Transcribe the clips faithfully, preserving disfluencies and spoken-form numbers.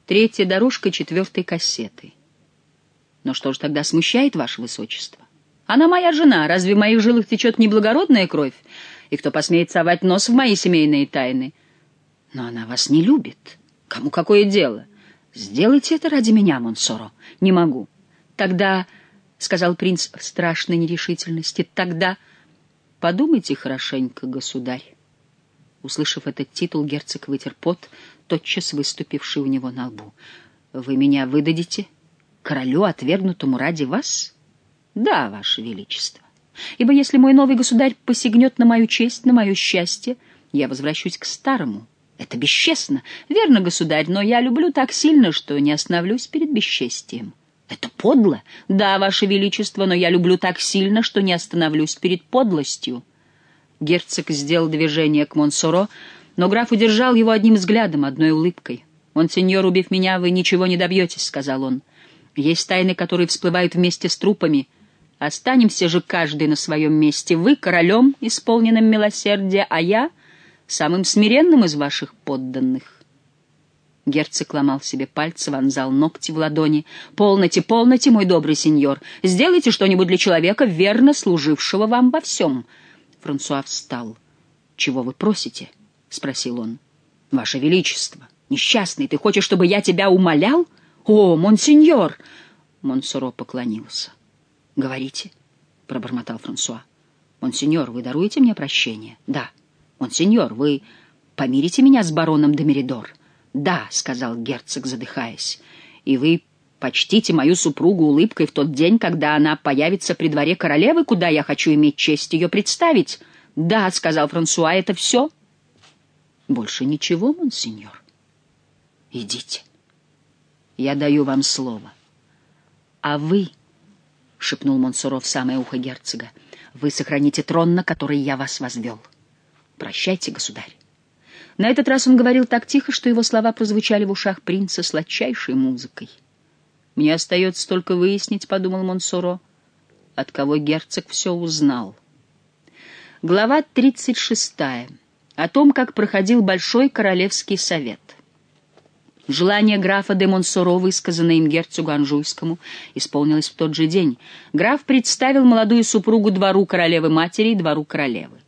Третья дорожка четвертой кассеты. Но что же тогда смущает, ваше высочество? Она моя жена, разве в моих жилах течет не благородная кровь? И кто посмеет совать нос в мои семейные тайны? Но она вас не любит. Кому какое дело? Сделайте это ради меня, Монсоро. Не могу. Тогда, — сказал принц в страшной нерешительности, — тогда подумайте хорошенько, государь. Услышав этот титул, герцог вытер пот, тотчас выступивший у него на лбу. Вы меня выдадите королю, отвергнутому ради вас? Да, ваше величество. Ибо если мой новый государь посягнет на мою честь, на мое счастье, я возвращусь к старому. Это бесчестно. Верно, государь, но я люблю так сильно, что не остановлюсь перед бесчестием. Это подло? Да, ваше величество, но я люблю так сильно, что не остановлюсь перед подлостью. Герцог сделал движение к Монсоро, но граф удержал его одним взглядом, одной улыбкой. «Монсеньор, убив меня, вы ничего не добьетесь», — сказал он. «Есть тайны, которые всплывают вместе с трупами. Останемся же каждый на своем месте. Вы королем, исполненным милосердия, а я самым смиренным из ваших подданных». Герцог ломал себе пальцы, вонзал ногти в ладони. «Полноте, полноте, мой добрый сеньор! Сделайте что-нибудь для человека, верно служившего вам во всем!» Франсуа встал. «Чего вы просите?» — спросил он. «Ваше Величество, несчастный, ты хочешь, чтобы я тебя умолял? О, монсеньор!» Монсоро поклонился. «Говорите», — пробормотал Франсуа. «Монсеньор, вы даруете мне прощение?» «Да». «Монсеньор, вы помирите меня с бароном де Меридор?» «Да», — сказал герцог, задыхаясь. «И вы почтите мою супругу улыбкой в тот день, когда она появится при дворе королевы, куда я хочу иметь честь ее представить?» «Да», — сказал Франсуа, — «это все?» «Больше ничего, монсеньор. Идите. Я даю вам слово». «А вы», — шепнул Монсоро в самое ухо герцога, — «вы сохраните трон, на который я вас возвел. Прощайте, государь». На этот раз он говорил так тихо, что его слова прозвучали в ушах принца сладчайшей музыкой. «Мне остается только выяснить, — подумал Монсоро, — от кого герцог все узнал». Глава тридцать шестая. О том, как проходил Большой Королевский совет. Желание графа де Монсоро, высказанное им герцогу Анжуйскому, исполнилось в тот же день. Граф представил молодую супругу двору королевы-матери и двору королевы.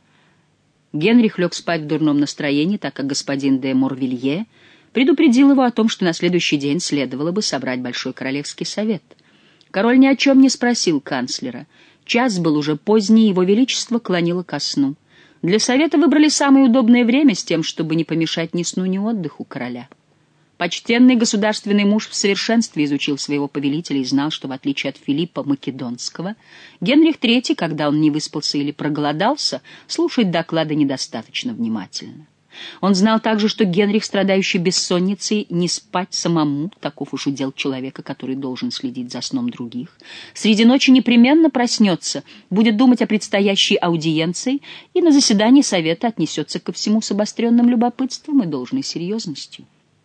Генрих лег спать в дурном настроении, так как господин де Морвилье предупредил его о том, что на следующий день следовало бы собрать Большой Королевский совет. Король ни о чем не спросил канцлера. Час был уже поздний, его величество клонило ко сну. Для совета выбрали самое удобное время с тем, чтобы не помешать ни сну, ни отдыху короля. Почтенный государственный муж в совершенстве изучил своего повелителя и знал, что, в отличие от Филиппа Македонского, Генрих третий, когда он не выспался или проголодался, слушает доклады недостаточно внимательно. Он знал также, что Генрих, страдающий бессонницей, не спать самому, таков уж удел человека, который должен следить за сном других, среди ночи непременно проснется, будет думать о предстоящей аудиенции и на заседании совета отнесется ко всему с обостренным любопытством и должной серьезностью.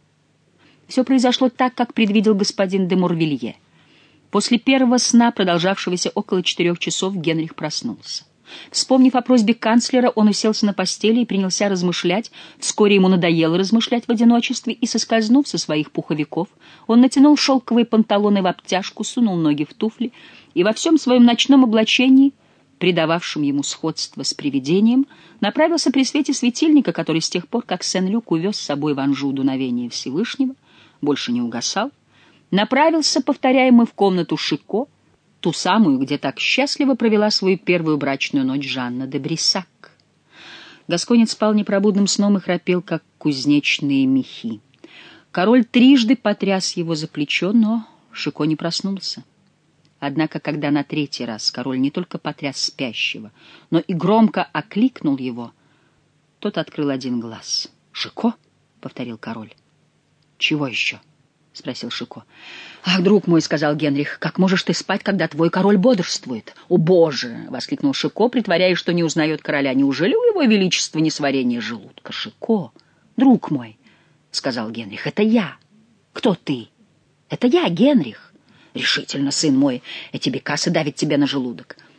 Все произошло так, как предвидел господин де Морвилье. После первого сна, продолжавшегося около четырех часов, Генрих проснулся. Вспомнив о просьбе канцлера, он уселся на постели и принялся размышлять. Вскоре ему надоело размышлять в одиночестве, и, соскользнув со своих пуховиков, он натянул шелковые панталоны в обтяжку, сунул ноги в туфли и во всем своем ночном облачении, придававшем ему сходство с привидением, направился при свете светильника, который с тех пор, как Сен-Люк увез с собой в Анжу дуновение Всевышнего, больше не угасал, направился, повторяемый, в комнату Шико, ту самую, где так счастливо провела свою первую брачную ночь Жанна де Бриссак. Гасконец спал непробудным сном и храпел, как кузнечные мехи. Король трижды потряс его за плечо, но Шико не проснулся. Однако, когда на третий раз король не только потряс спящего, но и громко окликнул его, тот открыл один глаз. «Шико?» — повторил король. «Чего еще?» — спросил Шико. «Ах, друг мой, — сказал Генрих, — как можешь ты спать, когда твой король бодрствует?» «О, Боже!» — воскликнул Шико, притворяясь, что не узнает короля. «Неужели у его величества несварение желудка?» «Шико, друг мой, — сказал Генрих, — это я». «Кто ты?» «Это я, Генрих». «Решительно, сын мой, эти бекасы давят тебе на желудок».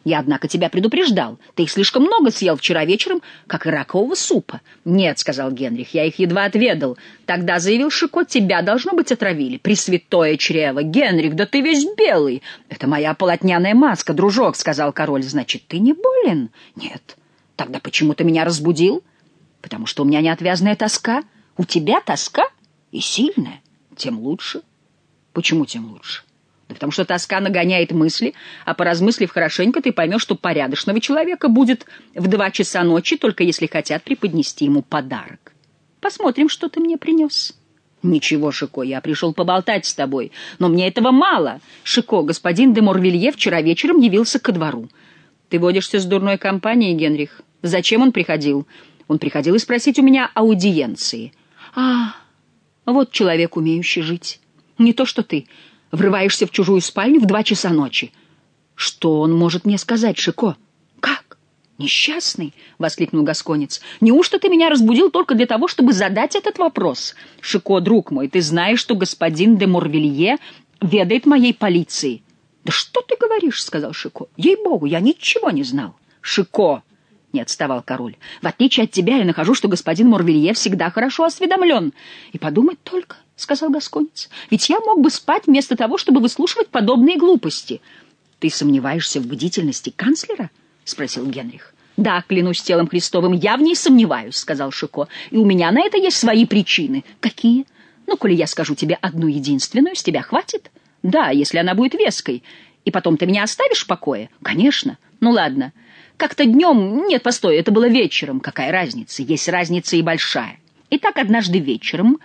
Я, однако, тебя предупреждал. Ты их слишком много съел вчера вечером, как и ракового супа. Нет, — сказал Генрих, — я их едва отведал. Тогда, — заявил Шико, — тебя, должно быть, отравили. Пресвятое чрево! Генрих, да ты весь белый! Это моя полотняная маска, дружок, — сказал король. Значит, ты не болен? Нет. Тогда почему ты меня разбудил? Потому что у меня неотвязная тоска. У тебя тоска? И сильная. Тем лучше. Почему тем лучше? Да потому что тоска нагоняет мысли, а поразмыслив хорошенько, ты поймешь, что порядочного человека будет в два часа ночи, только если хотят преподнести ему подарок. Посмотрим, что ты мне принес. Ничего, Шико, я пришел поболтать с тобой, но мне этого мало. Шико, господин де Морвилье вчера вечером явился ко двору. Ты водишься с дурной компанией, Генрих. Зачем он приходил? Он приходил и спросить у меня аудиенции. А, вот человек, умеющий жить. Не то что ты. Врываешься в чужую спальню в два часа ночи. Что он может мне сказать, Шико? Как? Несчастный? — воскликнул гасконец. Неужто ты меня разбудил только для того, чтобы задать этот вопрос? Шико, друг мой, ты знаешь, что господин де Морвилье ведает моей полицией. Да что ты говоришь, — сказал Шико. Ей-богу, я ничего не знал. Шико! — не отставал король. В отличие от тебя я нахожу, что господин Морвилье всегда хорошо осведомлен. И подумать только, — сказал гасконец, — ведь я мог бы спать вместо того, чтобы выслушивать подобные глупости. — Ты сомневаешься в бдительности канцлера? — спросил Генрих. — Да, клянусь телом Христовым, я в ней сомневаюсь, — сказал Шико, — и у меня на это есть свои причины. — Какие? Ну, коли я скажу тебе одну единственную, с тебя хватит? — Да, если она будет веской. И потом ты меня оставишь в покое? — Конечно. Ну, ладно. Как-то днем... Нет, постой, это было вечером. Какая разница? Есть разница и большая. Итак, однажды вечером...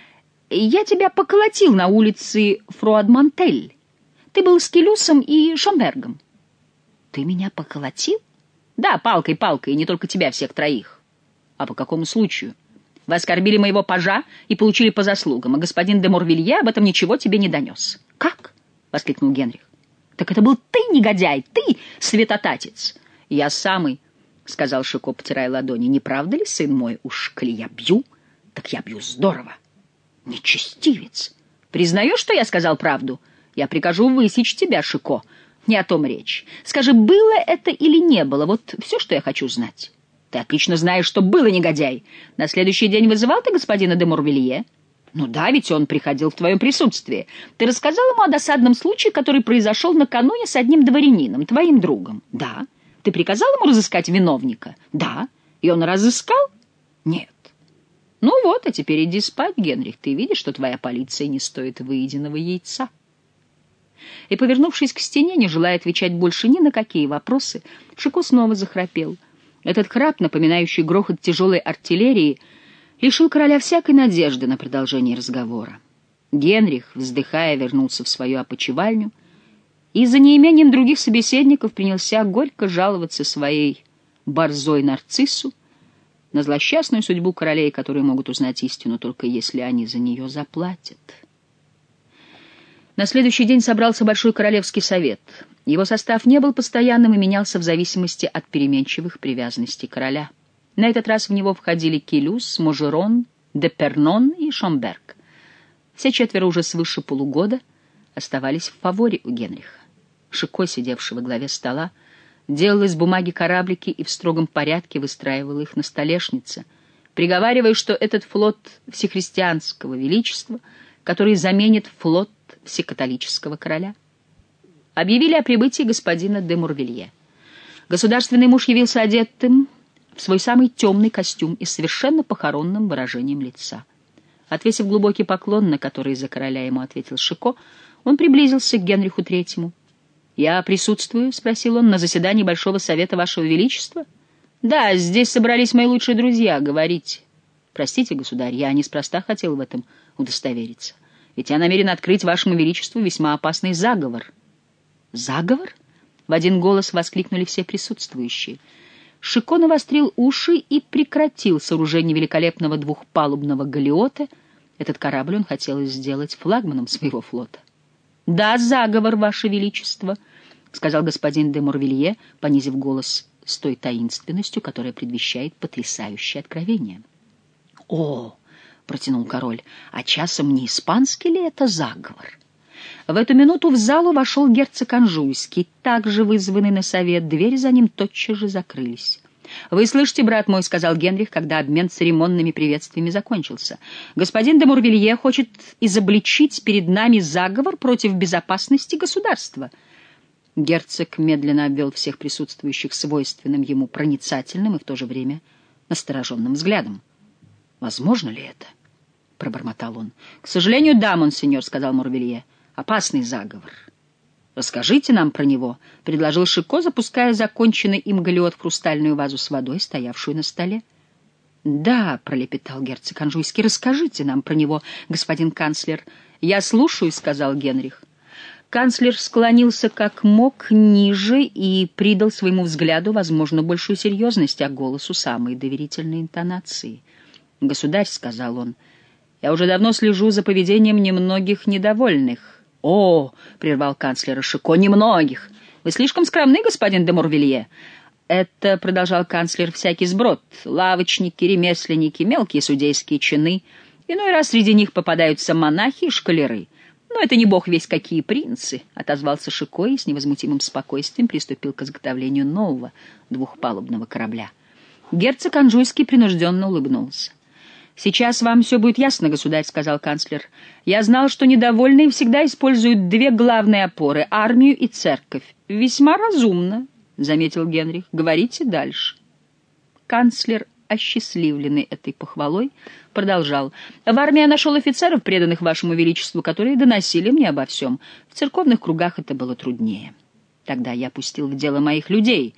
Я тебя поколотил на улице Фруадмантель. Ты был с Келюсом и Шомбергом. Ты меня поколотил? Да, палкой, палкой, и не только тебя, всех троих. А по какому случаю? Вы оскорбили моего пажа и получили по заслугам, а господин де Морвилье об этом ничего тебе не донес. Как? — воскликнул Генрих. Так это был ты, негодяй, ты, святотатец. Я самый, — сказал Шико, потирая ладони. Не правда ли, сын мой, уж коли я бью, так я бью здорово. Нечестивец! Признаешь, что я сказал правду? Я прикажу высечь тебя, Шико. Не о том речь. Скажи, было это или не было? Вот все, что я хочу знать. Ты отлично знаешь, что было, негодяй. На следующий день вызывал ты господина де Морвилье? Ну да, ведь он приходил в твоем присутствии. Ты рассказал ему о досадном случае, который произошел накануне с одним дворянином, твоим другом? Да. Ты приказал ему разыскать виновника? Да. И он разыскал? Нет. Ну вот, а теперь иди спать, Генрих. Ты видишь, что твоя полиция не стоит выеденного яйца. И, повернувшись к стене, не желая отвечать больше ни на какие вопросы, Шико снова захрапел. Этот храп, напоминающий грохот тяжелой артиллерии, лишил короля всякой надежды на продолжение разговора. Генрих, вздыхая, вернулся в свою опочивальню и за неимением других собеседников принялся горько жаловаться своей борзой нарциссу на злосчастную судьбу королей, которые могут узнать истину, только если они за нее заплатят. На следующий день собрался Большой Королевский совет. Его состав не был постоянным и менялся в зависимости от переменчивых привязанностей короля. На этот раз в него входили Келюс, Можерон, Депернон и Шомберг. Все четверо уже свыше полугода оставались в фаворе у Генриха. Шико, сидевший во главе стола, делал из бумаги кораблики и в строгом порядке выстраивал их на столешнице, приговаривая, что этот флот всехристианского величества, который заменит флот всекатолического короля. Объявили о прибытии господина де Морвилье. Государственный муж явился одетым в свой самый темный костюм и с совершенно похоронным выражением лица. Отвесив глубокий поклон, на который из-за короля ему ответил Шико, он приблизился к Генриху Третьему. «Я присутствую?» — спросил он, — «на заседании Большого Совета Вашего Величества?» «Да, здесь собрались мои лучшие друзья. Говорите». «Простите, государь, я неспроста хотел в этом удостовериться. Ведь я намерен открыть Вашему Величеству весьма опасный заговор». «Заговор?» — в один голос воскликнули все присутствующие. Шико навострил уши и прекратил сооружение великолепного двухпалубного галеота. Этот корабль он хотел сделать флагманом своего флота. «Да, заговор, Ваше Величество», — сказал господин де Морвилье, понизив голос с той таинственностью, которая предвещает потрясающее откровение. «О!» — протянул король. «А часом не испанский ли это заговор?» В эту минуту в залу вошел герцог Анжуйский, также вызванный на совет. Двери за ним тотчас же закрылись. «Вы слышите, брат мой», — сказал Генрих, когда обмен церемонными приветствиями закончился. «Господин де Мурвилье хочет изобличить перед нами заговор против безопасности государства». Герцог медленно обвел всех присутствующих свойственным ему проницательным и в то же время настороженным взглядом. «Возможно ли это?» — пробормотал он. «К сожалению, да, монсеньор», — сказал Мурвилье. «Опасный заговор». «Расскажите нам про него», — предложил Шико, запуская законченный им галеот в хрустальную вазу с водой, стоявшую на столе. «Да», — пролепетал герцог Анжуйский, — «расскажите нам про него, господин канцлер». «Я слушаю», — сказал Генрих. Канцлер склонился как мог ниже и придал своему взгляду, возможно, большую серьезность, а голосу самые доверительные интонации. «Государь», — сказал он, — «я уже давно слежу за поведением немногих недовольных». «О!» — прервал канцлера Шико, — «немногих! Вы слишком скромны, господин де Мурвилье». «Это, — продолжал канцлер, — всякий сброд. Лавочники, ремесленники, мелкие судейские чины. Иной раз среди них попадаются монахи и школяры. Но это не бог весть какие принцы», — отозвался Шико и с невозмутимым спокойствием приступил к изготовлению нового двухпалубного корабля. Герцог Анжуйский принужденно улыбнулся. «Сейчас вам все будет ясно, государь», — сказал канцлер. «Я знал, что недовольные всегда используют две главные опоры — армию и церковь». «Весьма разумно», — заметил Генрих. «Говорите дальше». Канцлер, осчастливленный этой похвалой, продолжал. «В армии я нашел офицеров, преданных вашему величеству, которые доносили мне обо всем. В церковных кругах это было труднее. Тогда я пустил в дело моих людей».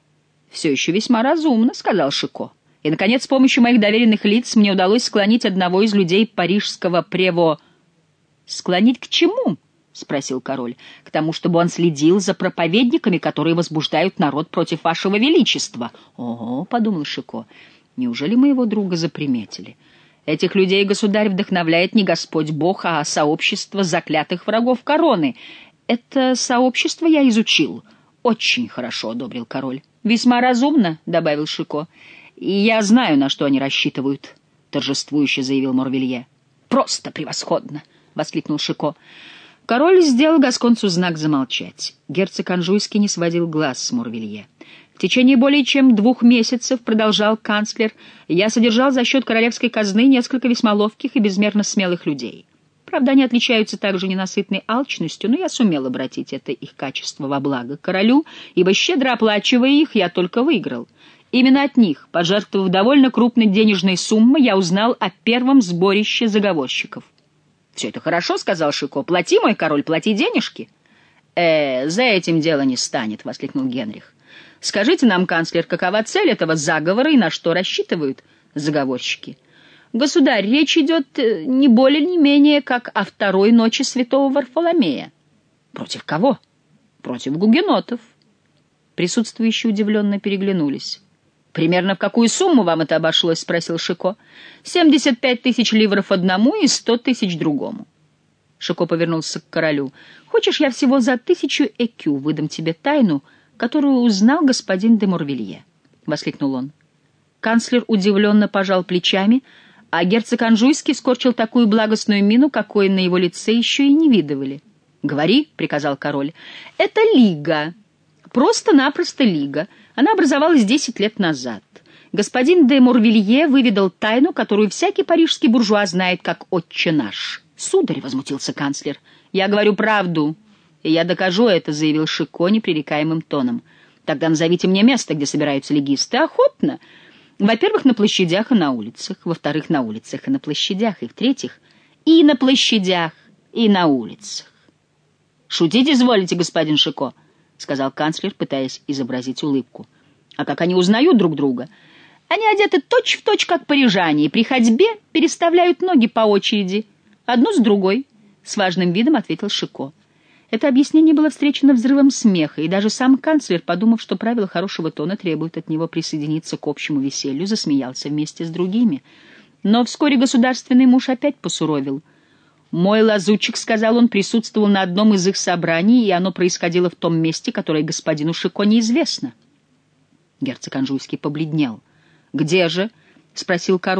«Все еще весьма разумно», — сказал Шико. «И, наконец, с помощью моих доверенных лиц мне удалось склонить одного из людей парижского прево...» «Склонить к чему?» — спросил король. «К тому, чтобы он следил за проповедниками, которые возбуждают народ против вашего величества». «Ого», — подумал Шико, — «неужели моего друга заприметили? Этих людей, государь, вдохновляет не Господь Бог, а сообщество заклятых врагов короны. Это сообщество я изучил». «Очень хорошо», — одобрил король. «Весьма разумно», — добавил Шико. «И я знаю, на что они рассчитывают», — торжествующе заявил Мурвилье. «Просто превосходно!» — воскликнул Шико. Король сделал гасконцу знак замолчать. Герцог Анжуйский не сводил глаз с Мурвилье. «В течение более чем двух месяцев, — продолжал канцлер, — я содержал за счет королевской казны несколько весьма ловких и безмерно смелых людей. Правда, они отличаются также ненасытной алчностью, но я сумел обратить это их качество во благо королю, ибо, щедро оплачивая их, я только выиграл. Именно от них, пожертвовав довольно крупной денежной суммой, я узнал о первом сборище заговорщиков». «Все это хорошо, — сказал Шико. — Плати, мой король, плати денежки». «Э, за этим дело не станет», — воскликнул Генрих. «Скажите нам, канцлер, какова цель этого заговора и на что рассчитывают заговорщики?» «Государь, речь идет не более не менее, как о второй ночи святого Варфоломея». «Против кого?» «Против гугенотов». Присутствующие удивленно переглянулись. «Примерно в какую сумму вам это обошлось?» — спросил Шико. «Семьдесят пять тысяч ливров одному и сто тысяч другому». Шико повернулся к королю. «Хочешь, я всего за тысячу экю выдам тебе тайну, которую узнал господин де Мурвилье?» — воскликнул он. Канцлер удивленно пожал плечами, а герцог Анжуйский скорчил такую благостную мину, какой на его лице еще и не видывали. «Говори», — приказал король. «Это лига. Просто-напросто лига. Она образовалась десять лет назад. Господин де Мурвилье выведал тайну, которую всякий парижский буржуа знает как «Отче наш». «Сударь», — возмутился канцлер, — «я говорю правду, и я докажу это», — заявил Шико непререкаемым тоном. «Тогда назовите мне место, где собираются легисты». «Охотно. Во-первых, на площадях и на улицах. Во-вторых, на улицах и на площадях. И в-третьих, и на площадях, и на улицах». «Шутить изволите, господин Шико», — сказал канцлер, пытаясь изобразить улыбку. «А как они узнают друг друга?» «Они одеты точь-в-точь, как парижане, и при ходьбе переставляют ноги по очереди, одну с другой», — с важным видом ответил Шико. Это объяснение было встречено взрывом смеха, и даже сам канцлер, подумав, что правила хорошего тона требуют от него присоединиться к общему веселью, засмеялся вместе с другими. Но вскоре государственный муж опять посуровил. «Мой лазутчик, — сказал он, — присутствовал на одном из их собраний, и оно происходило в том месте, которое господину Шико неизвестно». Герцог Анжуйский побледнел. «Где же?» — спросил король.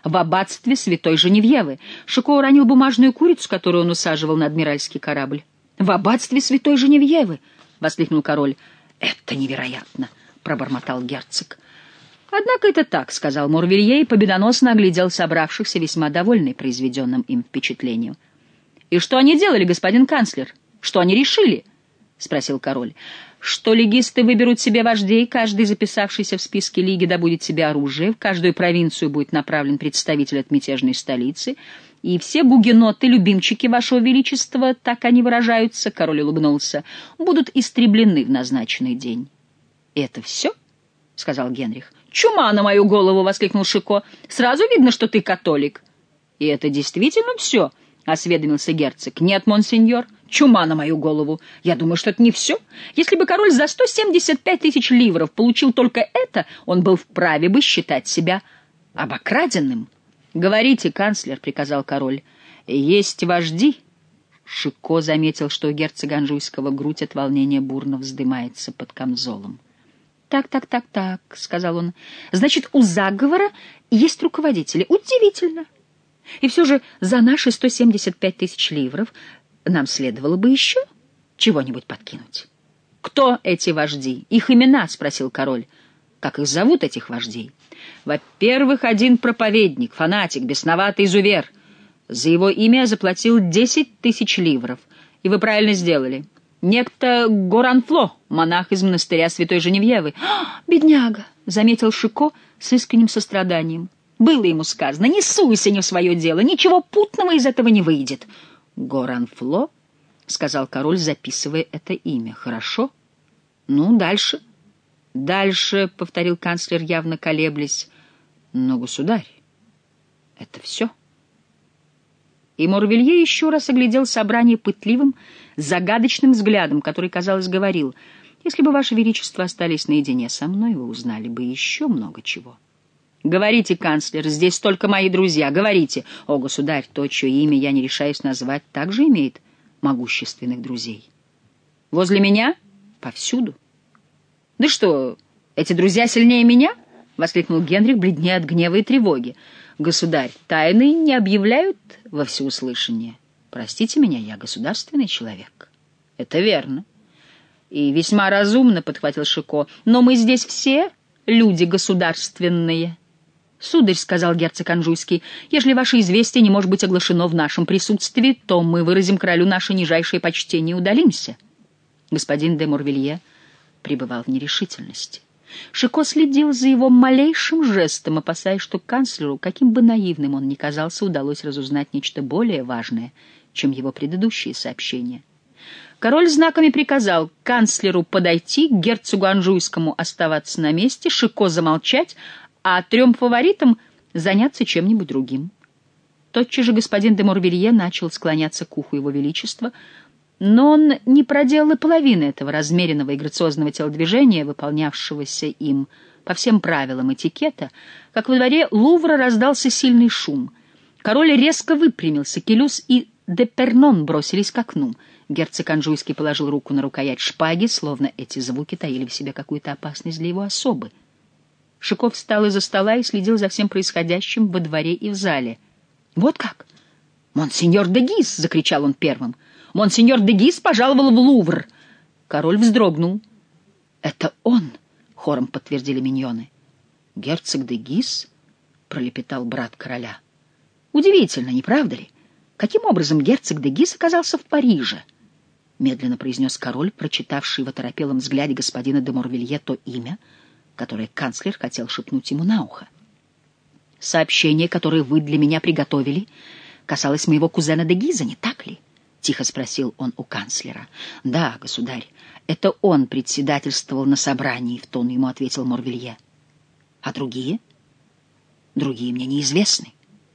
в аббатстве святой Женевьевы. Шико уронил бумажную курицу, которую он усаживал на адмиральский корабль. «В аббатстве святой Женевьевы!» — воскликнул король. «Это невероятно!» — пробормотал герцог. «Однако это так», — сказал Морвилье и победоносно оглядел собравшихся, весьма довольный произведенным им впечатлением. «И что они делали, господин канцлер? Что они решили?» — спросил король. «Что легисты выберут себе вождей, каждый записавшийся в списке лиги добудет себе оружие, в каждую провинцию будет направлен представитель от мятежной столицы, и все гугеноты, любимчики вашего величества, так они выражаются», — король улыбнулся, — «будут истреблены в назначенный день». «И это все?» — сказал Генрих. «Чума на мою голову!» — воскликнул Шико. «Сразу видно, что ты католик». «И это действительно все?» — осведомился герцог. «Нет, монсеньор, чума на мою голову. Я думаю, что это не все. Если бы король за сто семьдесят пять тысяч ливров получил только это, он был вправе бы считать себя обокраденным». «Говорите, канцлер», — приказал король. «Есть вожди». Шико заметил, что у герцога Анжуйского грудь от волнения бурно вздымается под камзолом. «Так, так, так, так», — сказал он. «Значит, у заговора есть руководители. Удивительно. И все же за наши сто семьдесят пять тысяч ливров нам следовало бы еще чего-нибудь подкинуть». «Кто эти вожди? Их имена?» — спросил король. «Как их зовут, этих вождей?» «Во-первых, один проповедник, фанатик, бесноватый изувер. За его имя я заплатил десять тысяч ливров. И вы правильно сделали. Некто Горанфло, монах из монастыря святой Женевьевы». «А, бедняга!» — заметил Шико с искренним состраданием. «Было ему сказано, не суйся не в свое дело, ничего путного из этого не выйдет». «Горанфло?» — сказал король, записывая это имя. «Хорошо. Ну, дальше». «Дальше», — повторил канцлер, явно колеблясь. «Но, государь, это все». И Морвилье еще раз оглядел собрание пытливым, загадочным взглядом, который, казалось, говорил: «Если бы, Ваше Величество, остались наедине со мной, вы узнали бы еще много чего». «Говорите, канцлер, здесь только мои друзья, говорите». «О, государь, то, чье имя я не решаюсь назвать, также имеет могущественных друзей». «Возле меня? Повсюду». «Да что, эти друзья сильнее меня?» — воскликнул Генрих, бледнее от гнева и тревоги. «Государь, тайны не объявляют во всеуслышание. Простите меня, я государственный человек». «Это верно. И весьма разумно», — подхватил Шико. «Но мы здесь все люди государственные». «Сударь», — сказал герцог Анжуйский, — «если ваше известие не может быть оглашено в нашем присутствии, то мы выразим королю наше нижайшее почтение и удалимся». Господин де Морвилье пребывал в нерешительности. Шико следил за его малейшим жестом, опасаясь, что канцлеру, каким бы наивным он ни казался, удалось разузнать нечто более важное, чем его предыдущие сообщения. Король знаками приказал канцлеру подойти, герцогу Анжуйскому оставаться на месте, Шико замолчать, а трем фаворитам заняться чем-нибудь другим. Тотчас же господин де Морвилье начал склоняться к уху его величества, но он не проделал и половины этого размеренного и грациозного телодвижения, выполнявшегося им по всем правилам этикета, как во дворе Лувра раздался сильный шум. Король резко выпрямился, Келюс и Депернон бросились к окну. Герцог Анжуйский положил руку на рукоять шпаги, словно эти звуки таили в себе какую-то опасность для его особы. Шико встал из-за стола и следил за всем происходящим во дворе и в зале. «Вот как! Монсеньор де Гиз!» — закричал он первым. «Монсеньор де Гиз пожаловал в Лувр!» Король вздрогнул. «Это он!» — хором подтвердили миньоны. «Герцог де Гиз?» — пролепетал брат короля. «Удивительно, не правда ли? Каким образом герцог де Гиз оказался в Париже?» — медленно произнес король, прочитавший в оторопелом взгляде господина де Морвилье то имя, которое канцлер хотел шепнуть ему на ухо. «Сообщение, которое вы для меня приготовили, касалось моего кузена де Гиза, не так ли?» — тихо спросил он у канцлера. «Да, государь, это он председательствовал на собрании», — в тон ему ответил Морвилье. «А другие?» «Другие мне неизвестны».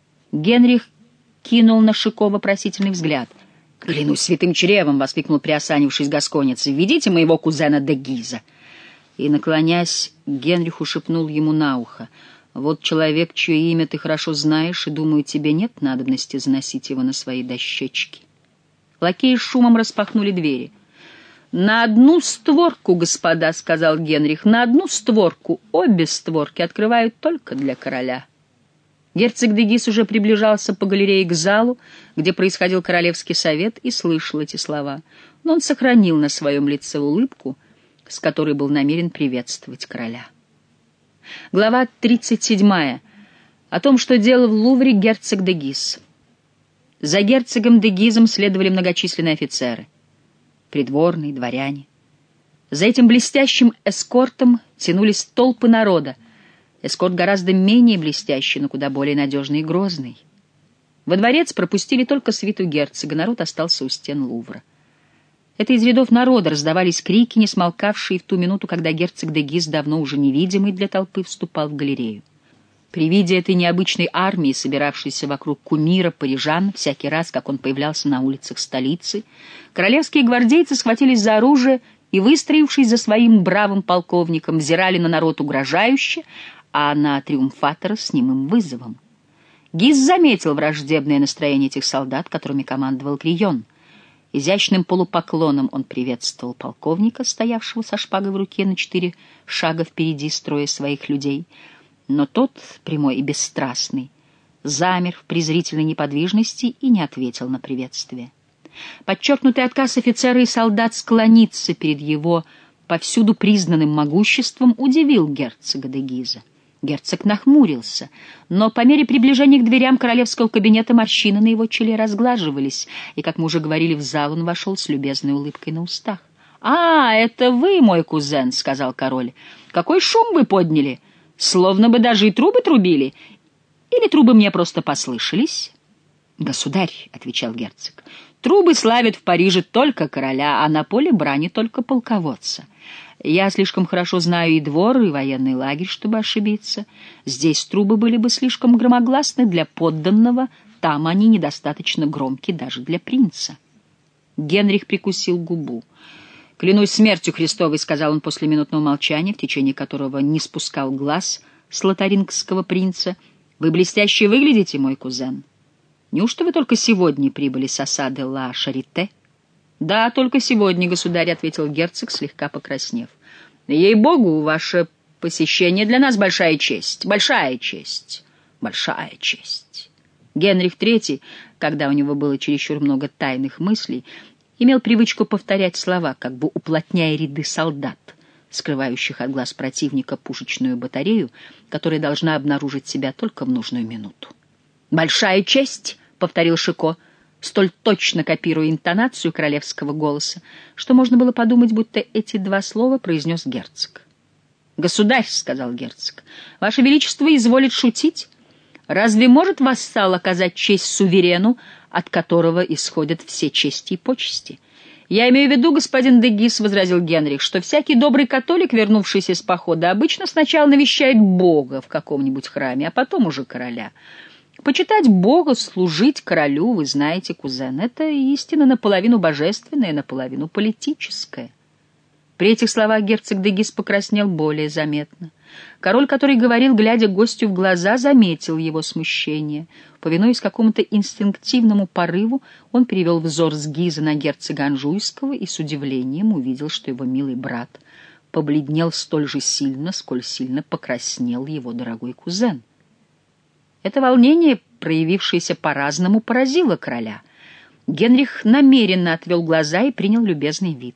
Генрих кинул на Шико вопросительный взгляд. «Клянусь святым чревом!» — воскликнул приосанившись гасконец. «Введите моего кузена де Гиза!» И, наклонясь, Генриху шепнул ему на ухо: «Вот человек, чье имя ты хорошо знаешь, и, думаю, тебе нет надобности заносить его на свои дощечки». Лакеи с шумом распахнули двери. «На одну створку, господа», — сказал Генрих, — «на одну створку. Обе створки открывают только для короля». Герцог де Гиз уже приближался по галерее к залу, где происходил королевский совет, и слышал эти слова. Но он сохранил на своем лице улыбку, с которой был намерен приветствовать короля. Глава тридцать седьмая. О том, что делал в Лувре герцог де Гиз. За герцогом де Гизом следовали многочисленные офицеры, придворные, дворяне. За этим блестящим эскортом тянулись толпы народа. Эскорт гораздо менее блестящий, но куда более надежный и грозный. Во дворец пропустили только свиту герцога, народ остался у стен Лувра. Это из рядов народа раздавались крики, не смолкавшие в ту минуту, когда герцог де Гиз, давно уже невидимый для толпы, вступал в галерею. При виде этой необычной армии, собиравшейся вокруг кумира парижан, всякий раз, как он появлялся на улицах столицы, королевские гвардейцы схватились за оружие и, выстроившись за своим бравым полковником, взирали на народ угрожающе, а на триумфатора с немым вызовом. Гиз заметил враждебное настроение этих солдат, которыми командовал Крийон. Изящным полупоклоном он приветствовал полковника, стоявшего со шпагой в руке на четыре шага впереди строя своих людей. Но тот, прямой и бесстрастный, замер в презрительной неподвижности и не ответил на приветствие. Подчеркнутый отказ офицера и солдат склониться перед его повсюду признанным могуществом удивил герцога де Гиза. Герцог нахмурился, но по мере приближения к дверям королевского кабинета морщины на его челе разглаживались, и, как мы уже говорили, в зал он вошел с любезной улыбкой на устах. — А, это вы, мой кузен, — сказал король. — Какой шум вы подняли! Словно бы даже и трубы трубили. Или трубы мне просто послышались? — Государь, — отвечал герцог, — трубы славят в Париже только короля, а на поле брани только полководца. Я слишком хорошо знаю и двор, и военный лагерь, чтобы ошибиться. Здесь трубы были бы слишком громогласны для подданного, там они недостаточно громки даже для принца. Генрих прикусил губу. «Клянусь смертью Христовой», — сказал он после минутного молчания, в течение которого не спускал глаз с лотарингского принца. «Вы блестяще выглядите, мой кузен. Неужто вы только сегодня прибыли с осады Ла Шарите?» «Да, только сегодня, государь», — ответил герцог, слегка покраснев. «Ей-богу, ваше посещение для нас большая честь, большая честь, большая честь». Генрих третий, когда у него было чересчур много тайных мыслей, имел привычку повторять слова, как бы уплотняя ряды солдат, скрывающих от глаз противника пушечную батарею, которая должна обнаружить себя только в нужную минуту. «Большая честь», — повторил Шико, столь точно копируя интонацию королевского голоса, что можно было подумать, будто эти два слова произнес герцог. «Государь», — сказал герцог, — «Ваше Величество изволит шутить? Разве может вассал оказать честь суверену, от которого исходят все чести и почести?» «Я имею в виду, господин де Гиз, — возразил Генрих, — что всякий добрый католик, вернувшийся с похода, обычно сначала навещает Бога в каком-нибудь храме, а потом уже короля. Почитать Бога, служить королю, вы знаете, кузен, это истина наполовину божественная, наполовину политическая». При этих словах герцог де Гиз покраснел более заметно. Король, который говорил, глядя гостю в глаза, заметил его смущение. Повинуясь какому-то инстинктивному порыву, он перевел взор с Гиза на герцога Анжуйского и с удивлением увидел, что его милый брат побледнел столь же сильно, сколь сильно покраснел его дорогой кузен. Это волнение, проявившееся по-разному, поразило короля. Генрих намеренно отвел глаза и принял любезный вид.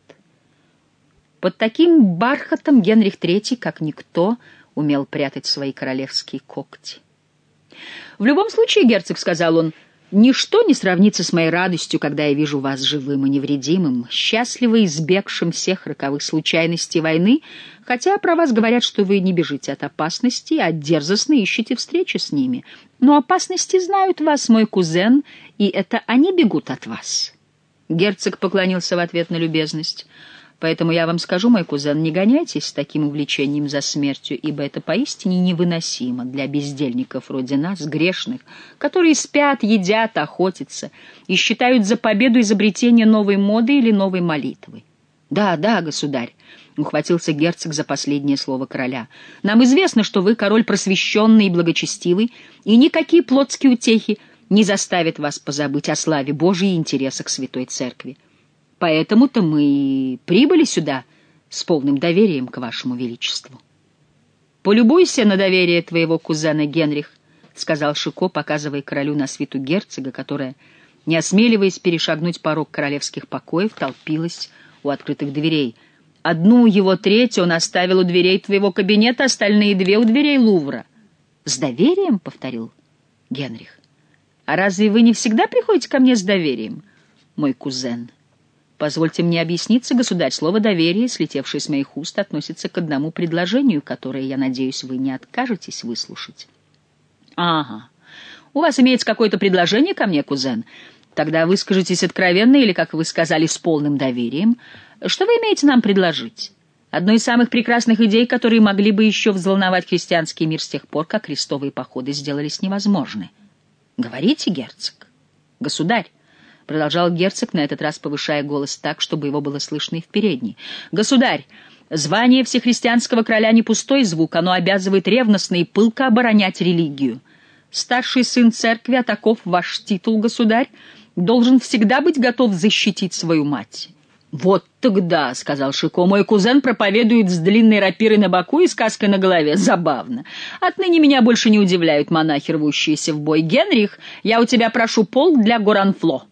Под таким бархатом Генрих третий, как никто, умел прятать свои королевские когти. «В любом случае, герцог, — сказал он, — ничто не сравнится с моей радостью, когда я вижу вас живым и невредимым, счастливо избегшим всех роковых случайностей войны, хотя про вас говорят, что вы не бежите от опасностей, а дерзостно ищете встречи с ними. Но опасности знают вас, мой кузен, и это они бегут от вас». Герцог поклонился в ответ на любезность. «Поэтому я вам скажу, мой кузен, не гоняйтесь с таким увлечением за смертью, ибо это поистине невыносимо для бездельников вроде нас, грешных, которые спят, едят, охотятся и считают за победу изобретение новой моды или новой молитвы». «Да, да, государь», — ухватился герцог за последнее слово короля, — «нам известно, что вы король просвещенный и благочестивый, и никакие плотские утехи не заставят вас позабыть о славе Божией и интересах Святой Церкви. Поэтому-то мы и прибыли сюда с полным доверием к вашему величеству». «Полюбуйся на доверие твоего кузена, Генрих», — — сказал Шико, показывая королю на свиту герцога, которая, не осмеливаясь перешагнуть порог королевских покоев, толпилась у открытых дверей. «Одну его треть он оставил у дверей твоего кабинета, остальные две у дверей Лувра». «С доверием?» — повторил Генрих. «А разве вы не всегда приходите ко мне с доверием, мой кузен?» «Позвольте мне объясниться, государь, слово «доверие», слетевшее с моих уст, относится к одному предложению, которое, я надеюсь, вы не откажетесь выслушать». «Ага. У вас имеется какое-то предложение ко мне, кузен? Тогда выскажитесь откровенно или, как вы сказали, с полным доверием. Что вы имеете нам предложить? Одной из самых прекрасных идей, которые могли бы еще взволновать христианский мир с тех пор, как крестовые походы сделались невозможны. Говорите, герцог». «Государь», — продолжал герцог, на этот раз повышая голос так, чтобы его было слышно и в передней. «Государь, звание всехристианского короля не пустой звук, оно обязывает ревностно и пылко оборонять религию. Старший сын церкви, а таков ваш титул, государь, должен всегда быть готов защитить свою мать». «Вот тогда», — сказал Шико, — «мой кузен проповедует с длинной рапирой на боку и сказкой на голове. Забавно. Отныне меня больше не удивляют монахи, рвущиеся в бой. Генрих, я у тебя прошу полк для Горанфло».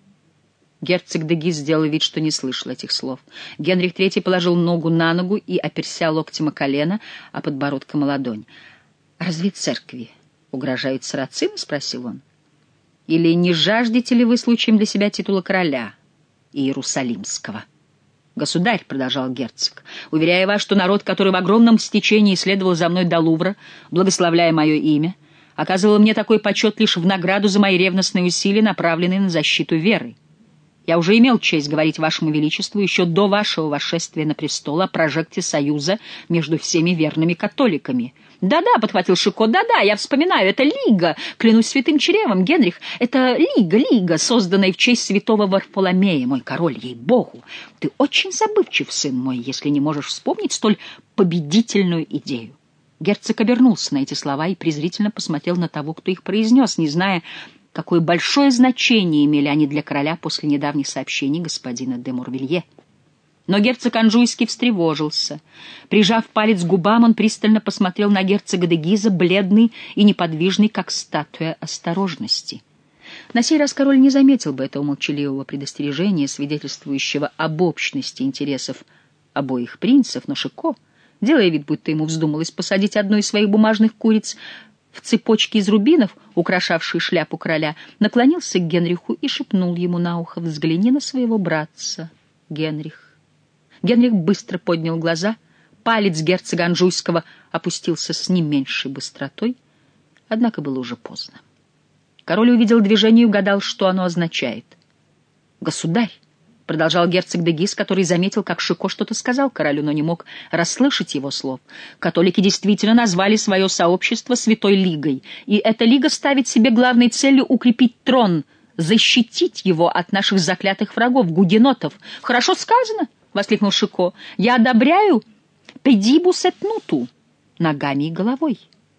Герцог де Гиз сделал вид, что не слышал этих слов. Генрих Третий положил ногу на ногу и оперся локтем о колено, а подбородком о ладонь. «Разве церкви угрожают сарацины?» — спросил он. «Или не жаждете ли вы случаем для себя титула короля Иерусалимского?» «Государь», — продолжал герцог, — «уверяю вас, что народ, который в огромном стечении следовал за мной до Лувра, благословляя мое имя, оказывал мне такой почет лишь в награду за мои ревностные усилия, направленные на защиту веры. Я уже имел честь говорить вашему величеству еще до вашего восшествия на престол о прожекте союза между всеми верными католиками». «Да-да», — подхватил Шико, — «да-да, я вспоминаю, это лига, клянусь святым чревом, Генрих, это лига, лига, созданная в честь святого Варфоломея, мой король, ей-богу. Ты очень забывчив, сын мой, если не можешь вспомнить столь победительную идею». Герцог обернулся на эти слова и презрительно посмотрел на того, кто их произнес, не зная, какое большое значение имели они для короля после недавних сообщений господина де Морвилье. Но герцог Анжуйский встревожился. Прижав палец к губам, он пристально посмотрел на герцога де Гиза, бледный и неподвижный, как статуя осторожности. На сей раз король не заметил бы этого молчаливого предостережения, свидетельствующего об общности интересов обоих принцев, но Шико, делая вид, будто ему вздумалось посадить одну из своих бумажных куриц в цепочке из рубинов, украшавшие шляпу короля, наклонился к Генриху и шепнул ему на ухо: «Взгляни на своего братца, Генрих». Генрих быстро поднял глаза, палец герцога Анжуйского опустился с не меньшей быстротой, однако было уже поздно. Король увидел движение и угадал, что оно означает. «Государь», — продолжал герцог де Гиз, который заметил, как Шико что-то сказал королю, но не мог расслышать его слов, «католики действительно назвали свое сообщество Святой Лигой, и эта лига ставит себе главной целью укрепить трон, защитить его от наших заклятых врагов, гугенотов». «Хорошо сказано!» — воскликнул Шико. «Я одобряю педибус эт нуту» — ногами и головой.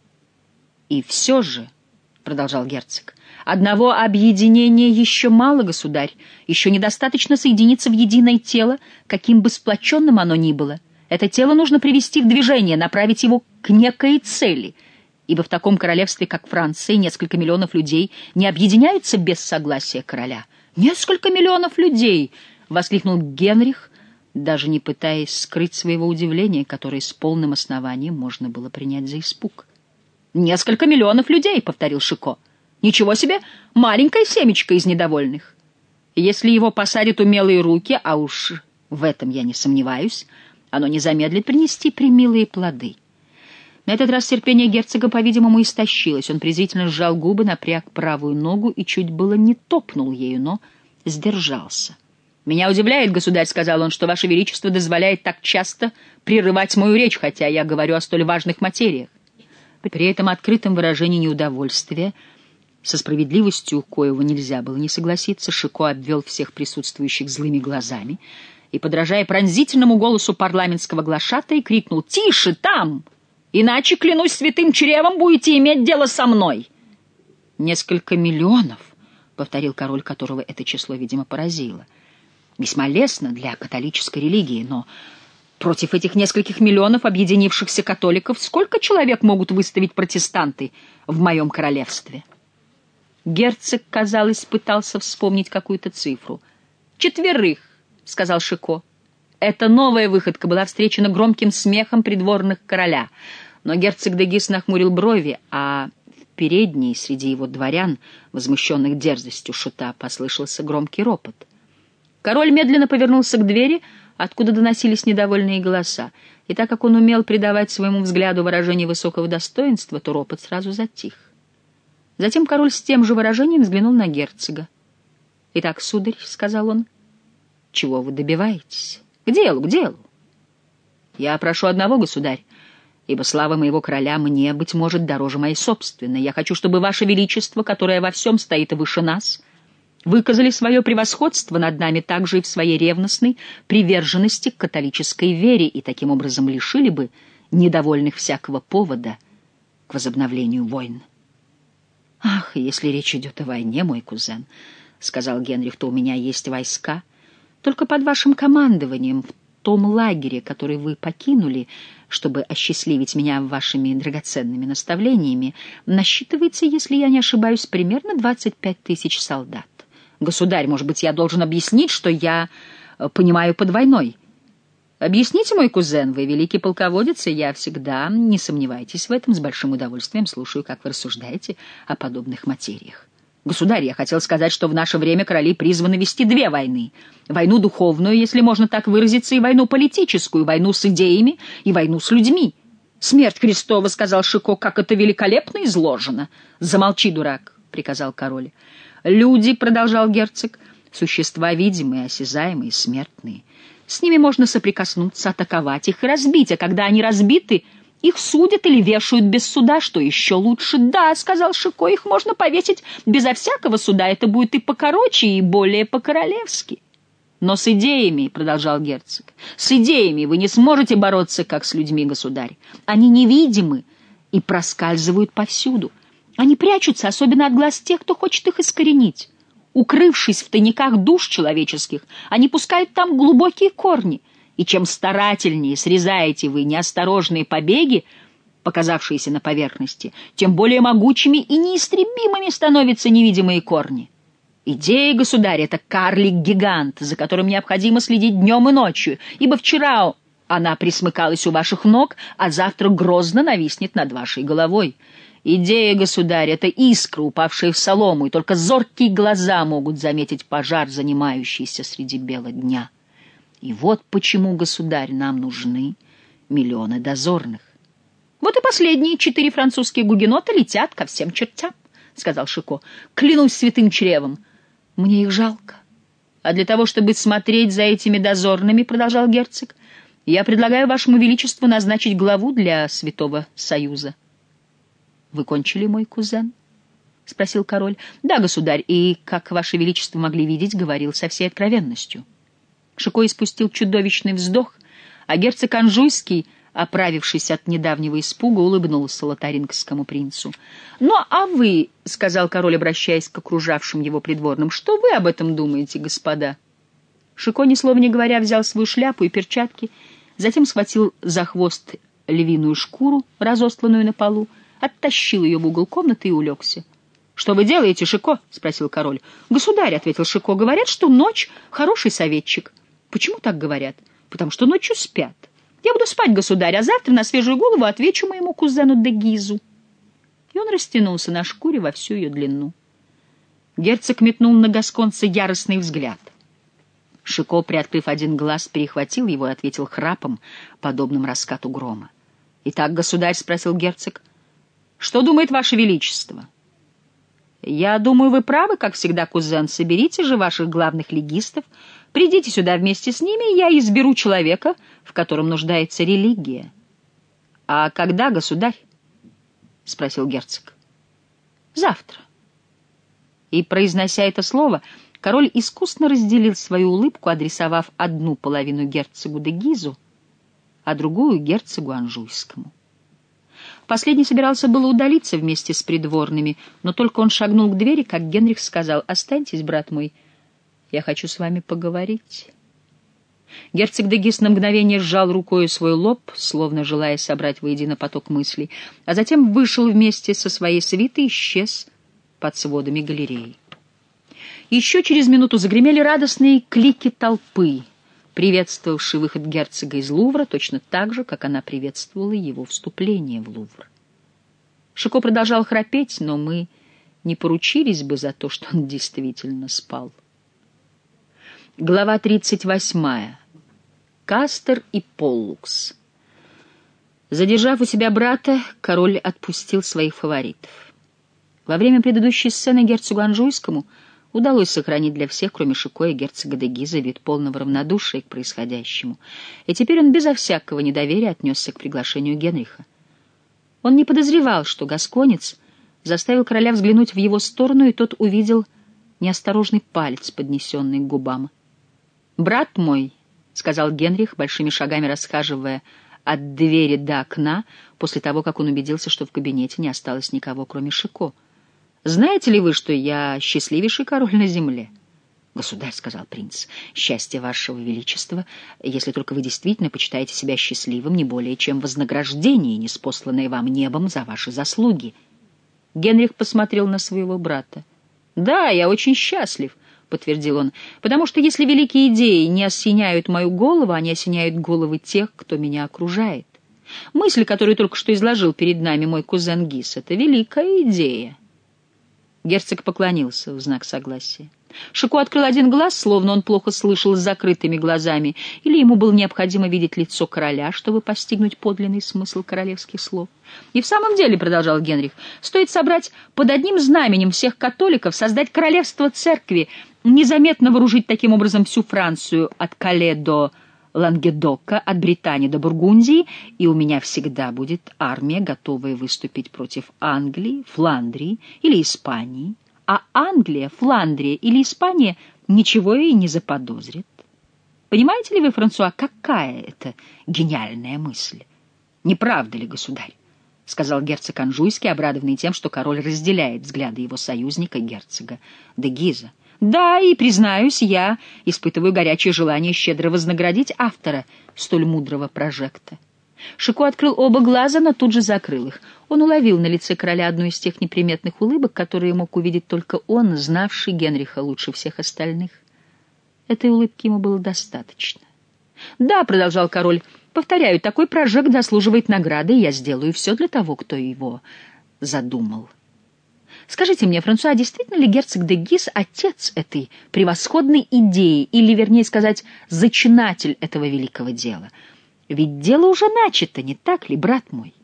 «И все же», — продолжал герцог, — «одного объединения еще мало, государь, еще недостаточно соединиться в единое тело, каким бы сплоченным оно ни было. Это тело нужно привести в движение, направить его к некой цели, ибо в таком королевстве, как Франция, несколько миллионов людей не объединяются без согласия короля». «Несколько миллионов людей!» — воскликнул Генрих, даже не пытаясь скрыть своего удивления, которое с полным основанием можно было принять за испуг. «Несколько миллионов людей», — повторил Шико. «Ничего себе, маленькое семечко из недовольных. Если его посадят умелые руки, а уж в этом я не сомневаюсь, оно не замедлит принести премилые плоды». На этот раз терпение герцога, по-видимому, истощилось. Он презрительно сжал губы, напряг правую ногу и чуть было не топнул ею, но сдержался. «Меня удивляет, государь, — сказал он, — что ваше величество дозволяет так часто прерывать мою речь, хотя я говорю о столь важных материях». При этом открытом выражении неудовольствия, со справедливостью коего нельзя было не согласиться, Шико обвел всех присутствующих злыми глазами и, подражая пронзительному голосу парламентского глашатая, крикнул: «Тише там! Иначе, клянусь святым чревом, будете иметь дело со мной!» «Несколько миллионов», — повторил король, которого это число, видимо, поразило. «Весьма лестно для католической религии, но Против этих нескольких миллионов объединившихся католиков сколько человек могут выставить протестанты в моем королевстве? Герцог, казалось, пытался вспомнить какую-то цифру. «Четверых», — сказал Шико. Эта новая выходка была встречена громким смехом придворных короля, но герцог де Гис нахмурил брови, а в передней среди его дворян, возмущенных дерзостью шута, послышался громкий ропот. Король медленно повернулся к двери, откуда доносились недовольные голоса, и так как он умел придавать своему взгляду выражение высокого достоинства, то ропот сразу затих. Затем король с тем же выражением взглянул на герцога. «Итак, сударь», — сказал он, — «чего вы добиваетесь? К делу, к делу». «Я прошу одного, государь, ибо слава моего короля мне, быть может, дороже моей собственной. Я хочу, чтобы ваше величество, которое во всем стоит выше нас, выказали свое превосходство над нами также и в своей ревностной приверженности к католической вере и таким образом лишили бы недовольных всякого повода к возобновлению войн». «Ах, если речь идет о войне, мой кузен», — сказал Генрих, — «то у меня есть войска. Только под вашим командованием в том лагере, который вы покинули, чтобы осчастливить меня вашими драгоценными наставлениями, насчитывается, если я не ошибаюсь, примерно двадцать пять тысяч солдат. Государь, может быть, я должен объяснить, что я понимаю под войной. Объясните, мой кузен, вы великий полководец, и я всегда, не сомневайтесь в этом, с большим удовольствием слушаю, как вы рассуждаете о подобных материях. Государь, я хотел сказать, что в наше время короли призваны вести две войны. Войну духовную, если можно так выразиться, и войну политическую, войну с идеями и войну с людьми. «Смерть Христова», — сказал Шико, — «как это великолепно изложено». «Замолчи, дурак», — приказал король. «Люди», — продолжал герцог, — «существа видимые, осязаемые, смертные. С ними можно соприкоснуться, атаковать их и разбить, а когда они разбиты, их судят или вешают без суда, что еще лучше». «Да», — сказал Шико, — «их можно повесить безо всякого суда, это будет и покороче, и более по-королевски». «Но с идеями», — продолжал герцог, — «с идеями вы не сможете бороться, как с людьми, государь. Они невидимы и проскальзывают повсюду. Они прячутся, особенно от глаз тех, кто хочет их искоренить. Укрывшись в тайниках душ человеческих, они пускают там глубокие корни, и чем старательнее срезаете вы неосторожные побеги, показавшиеся на поверхности, тем более могучими и неистребимыми становятся невидимые корни. Идея, государь, — это карлик-гигант, за которым необходимо следить днем и ночью, ибо вчера она присмыкалась у ваших ног, а завтра грозно нависнет над вашей головой. Идея, государь, — это искра, упавшая в солому, и только зоркие глаза могут заметить пожар, занимающийся среди бела дня. И вот почему, государь, нам нужны миллионы дозорных. Вот и последние четыре французские гугенота летят ко всем чертям, — сказал Шико. «Клянусь святым чревом, мне их жалко. А для того, чтобы смотреть за этими дозорными, — продолжал герцог, — я предлагаю вашему величеству назначить главу для Святого Союза». «Вы кончили, мой кузен?» — спросил король. «Да, государь, и, как ваше величество могли видеть, говорил со всей откровенностью». Шико испустил чудовищный вздох, а герцог Анжуйский, оправившись от недавнего испуга, улыбнулся лотарингскому принцу. «Ну, а вы, — сказал король, обращаясь к окружавшим его придворным, — что вы об этом думаете, господа?» Шико, ни слова не говоря, взял свою шляпу и перчатки, затем схватил за хвост львиную шкуру, разостланную на полу, оттащил ее в угол комнаты и улегся. «Что вы делаете, Шико?» — спросил король. «Государь, — ответил Шико, — говорят, что ночь — хороший советчик». «Почему так говорят?» «Потому что ночью спят. Я буду спать, государь, а завтра на свежую голову отвечу моему кузену де Гизу». И он растянулся на шкуре во всю ее длину. Герцог метнул на гасконца яростный взгляд. Шико, приоткрыв один глаз, перехватил его и ответил храпом, подобным раскату грома. «Итак, государь, — спросил герцог, — что думает ваше величество?» «Я думаю, вы правы, как всегда, кузен. Соберите же ваших главных легистов, придите сюда вместе с ними, и я изберу человека, в котором нуждается религия». «А когда, государь?» — спросил герцог. «Завтра». И, произнося это слово, король искусно разделил свою улыбку, адресовав одну половину герцогу де Гизу, а другую — герцогу Анжуйскому. Последний собирался было удалиться вместе с придворными, но только он шагнул к двери, как Генрих сказал: «Останьтесь, брат мой, я хочу с вами поговорить». Герцог де Гис на мгновение сжал рукою свой лоб, словно желая собрать воедино поток мыслей, а затем вышел вместе со своей свитой и исчез под сводами галереи. Еще через минуту загремели радостные клики толпы, приветствовавшей выход герцога из Лувра точно так же, как она приветствовала его вступление в Лувр. Шико продолжал храпеть, но мы не поручились бы за то, что он действительно спал. Глава тридцать восьмая. Кастер и Поллукс. Задержав у себя брата, король отпустил своих фаворитов. Во время предыдущей сцены герцогу Анжуйскому удалось сохранить для всех, кроме Шико и герцога де Гиза, вид полного равнодушия к происходящему, и теперь он безо всякого недоверия отнесся к приглашению Генриха. Он не подозревал, что гасконец заставил короля взглянуть в его сторону, и тот увидел неосторожный палец, поднесенный к губам. «Брат мой», — сказал Генрих, большими шагами расхаживая от двери до окна, после того, как он убедился, что в кабинете не осталось никого, кроме Шико, — «знаете ли вы, что я счастливейший король на земле?» «Государь», — сказал принц, — «счастье вашего величества, если только вы действительно почитаете себя счастливым, не более чем вознаграждение, ниспосланное вам небом за ваши заслуги». Генрих посмотрел на своего брата. «Да, я очень счастлив», — подтвердил он, «потому что если великие идеи не осеняют мою голову, они осеняют головы тех, кто меня окружает. Мысль, которую только что изложил перед нами мой кузен Гис, — это великая идея». Герцог поклонился в знак согласия. Шико открыл один глаз, словно он плохо слышал с закрытыми глазами, или ему было необходимо видеть лицо короля, чтобы постигнуть подлинный смысл королевских слов. «И в самом деле, — продолжал Генрих, — стоит собрать под одним знаменем всех католиков, создать королевство церкви, незаметно вооружить таким образом всю Францию от Кале до Лангедока, от Британии до Бургундии, и у меня всегда будет армия, готовая выступить против Англии, Фландрии или Испании, а Англия, Фландрия или Испания ничего и не заподозрит. Понимаете ли вы, Франсуа, какая это гениальная мысль? Не правда ли, государь?» — сказал герцог Анжуйский, обрадованный тем, что король разделяет взгляды его союзника, герцога де Гиза. «Да, и, признаюсь, я испытываю горячее желание щедро вознаградить автора столь мудрого прожекта». Шико открыл оба глаза, но тут же закрыл их. Он уловил на лице короля одну из тех неприметных улыбок, которые мог увидеть только он, знавший Генриха лучше всех остальных. Этой улыбки ему было достаточно. «Да, — продолжал король, — повторяю, такой прожект заслуживает награды, и я сделаю все для того, кто его задумал. Скажите мне, Франсуа, действительно ли герцог де Гис отец этой превосходной идеи, или, вернее сказать, зачинатель этого великого дела? Ведь дело уже начато, не так ли, брат мой?»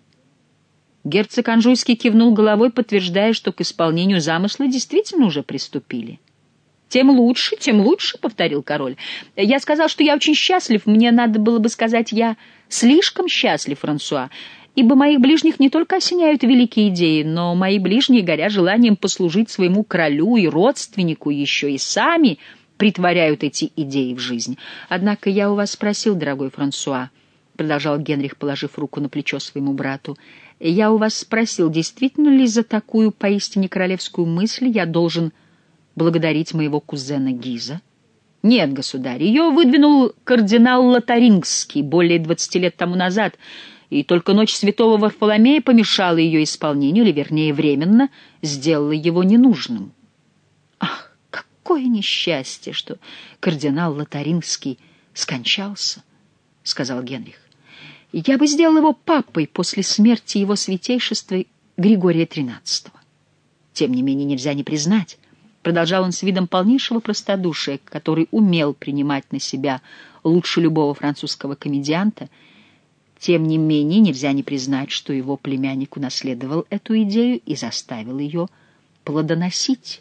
Герцог Анжуйский кивнул головой, подтверждая, что к исполнению замысла действительно уже приступили. «Тем лучше, тем лучше», — повторил король. «Я сказал, что я очень счастлив. Мне надо было бы сказать, я слишком счастлив, Франсуа, ибо моих ближних не только осеняют великие идеи, но мои ближние, горя желанием послужить своему королю и родственнику, еще и сами притворяют эти идеи в жизнь. Однако я у вас спросил, дорогой Франсуа, — продолжал Генрих, положив руку на плечо своему брату, — я у вас спросил, действительно ли за такую поистине королевскую мысль я должен благодарить моего кузена Гиза? Нет, государь, ее выдвинул кардинал Лотарингский более двадцати лет тому назад, и только ночь святого Варфоломея помешала ее исполнению, или, вернее, временно сделала его ненужным. Ах, какое несчастье, что кардинал Лотарингский скончался, — сказал Генрих. Я бы сделал его папой после смерти его святейшества Григория тринадцатого. Тем не менее, нельзя не признать, — продолжал он с видом полнейшего простодушия, который умел принимать на себя лучше любого французского комедианта, — тем не менее нельзя не признать, что его племянник унаследовал эту идею и заставил ее плодоносить.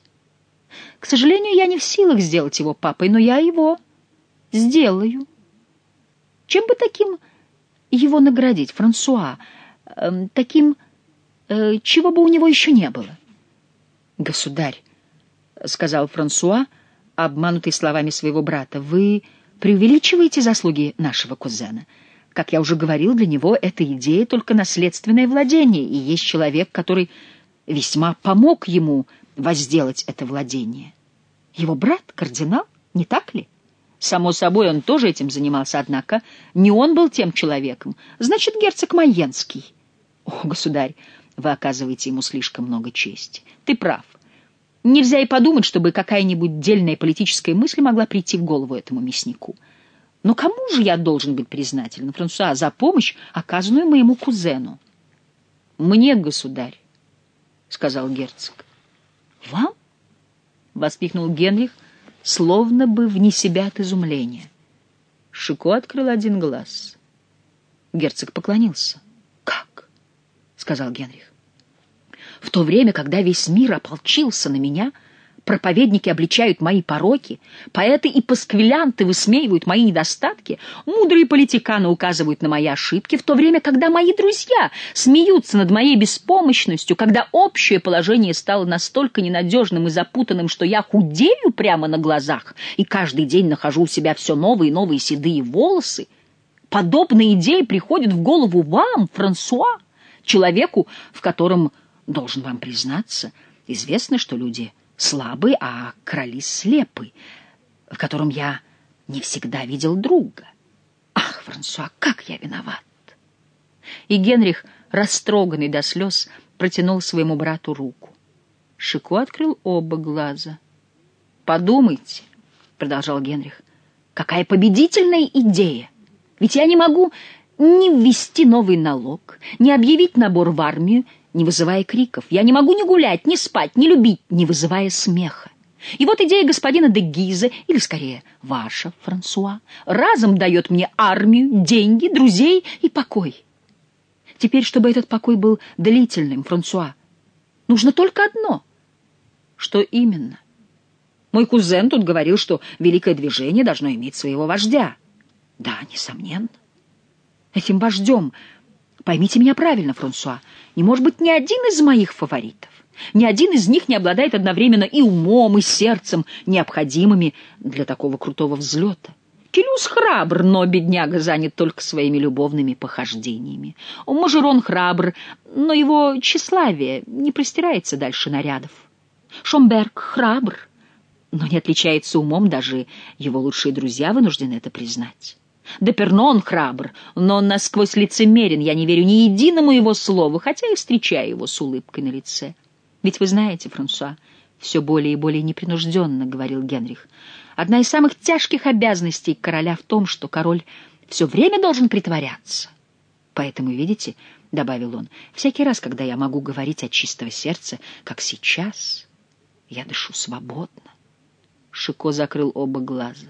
К сожалению, я не в силах сделать его папой, но я его сделаю. Чем бы таким его наградить, Франсуа? Э, таким, э, чего бы у него еще не было? «Государь», — сказал Франсуа, обманутый словами своего брата, — «вы преувеличиваете заслуги нашего кузена. Как я уже говорил, для него эта идея только наследственное владение, и есть человек, который весьма помог ему возделать это владение. Его брат — кардинал, не так ли? Само собой, он тоже этим занимался, однако не он был тем человеком. Значит, герцог Майенский. О, государь, вы оказываете ему слишком много чести. Ты прав. Нельзя и подумать, чтобы какая-нибудь дельная политическая мысль могла прийти в голову этому мяснику. Но кому же я должен быть признателен, Франсуа, за помощь, оказанную моему кузену? — Мне, государь, — сказал герцог. — Вам? — воскликнул Генрих, словно бы вне себя от изумления. Шико открыл один глаз. Герцог поклонился. — Как? — сказал Генрих. — В то время, когда весь мир ополчился на меня, проповедники обличают мои пороки, поэты и пасквилянты высмеивают мои недостатки, мудрые политиканы указывают на мои ошибки, в то время, когда мои друзья смеются над моей беспомощностью, когда общее положение стало настолько ненадежным и запутанным, что я худею прямо на глазах и каждый день нахожу у себя все новые и новые седые волосы, подобные идеи приходят в голову вам, Франсуа, человеку, в котором, должен вам признаться, известно, что люди слабый, а короли слепы, в котором я не всегда видел друга. Ах, Франсуа, как я виноват!» И Генрих, растроганный до слез, протянул своему брату руку. Шико открыл оба глаза. «Подумайте», — продолжал Генрих, — «какая победительная идея! Ведь я не могу ни ввести новый налог, ни объявить набор в армию, не вызывая криков. Я не могу ни гулять, ни спать, ни любить, не вызывая смеха. И вот идея господина де Гиза, или, скорее, ваша, Франсуа, разом дает мне армию, деньги, друзей и покой. Теперь, чтобы этот покой был длительным, Франсуа, нужно только одно. Что именно? Мой кузен тут говорил, что великое движение должно иметь своего вождя. Да, несомненно. Этим вождем, поймите меня правильно, Франсуа, не может быть ни один из моих фаворитов. Ни один из них не обладает одновременно и умом, и сердцем, необходимыми для такого крутого взлета. Келюс храбр, но бедняга занят только своими любовными похождениями. Мажерон храбр, но его тщеславие не простирается дальше нарядов. Шомберг храбр, но не отличается умом, даже его лучшие друзья вынуждены это признать. Депернон храбр, но он насквозь лицемерен, я не верю ни единому его слову, хотя и встречаю его с улыбкой на лице. Ведь вы знаете, Франсуа, все более и более непринужденно, — говорил Генрих, — одна из самых тяжких обязанностей короля в том, что король все время должен притворяться. Поэтому, видите, — добавил он, — всякий раз, когда я могу говорить от чистого сердца, как сейчас, я дышу свободно. Шико закрыл оба глаза.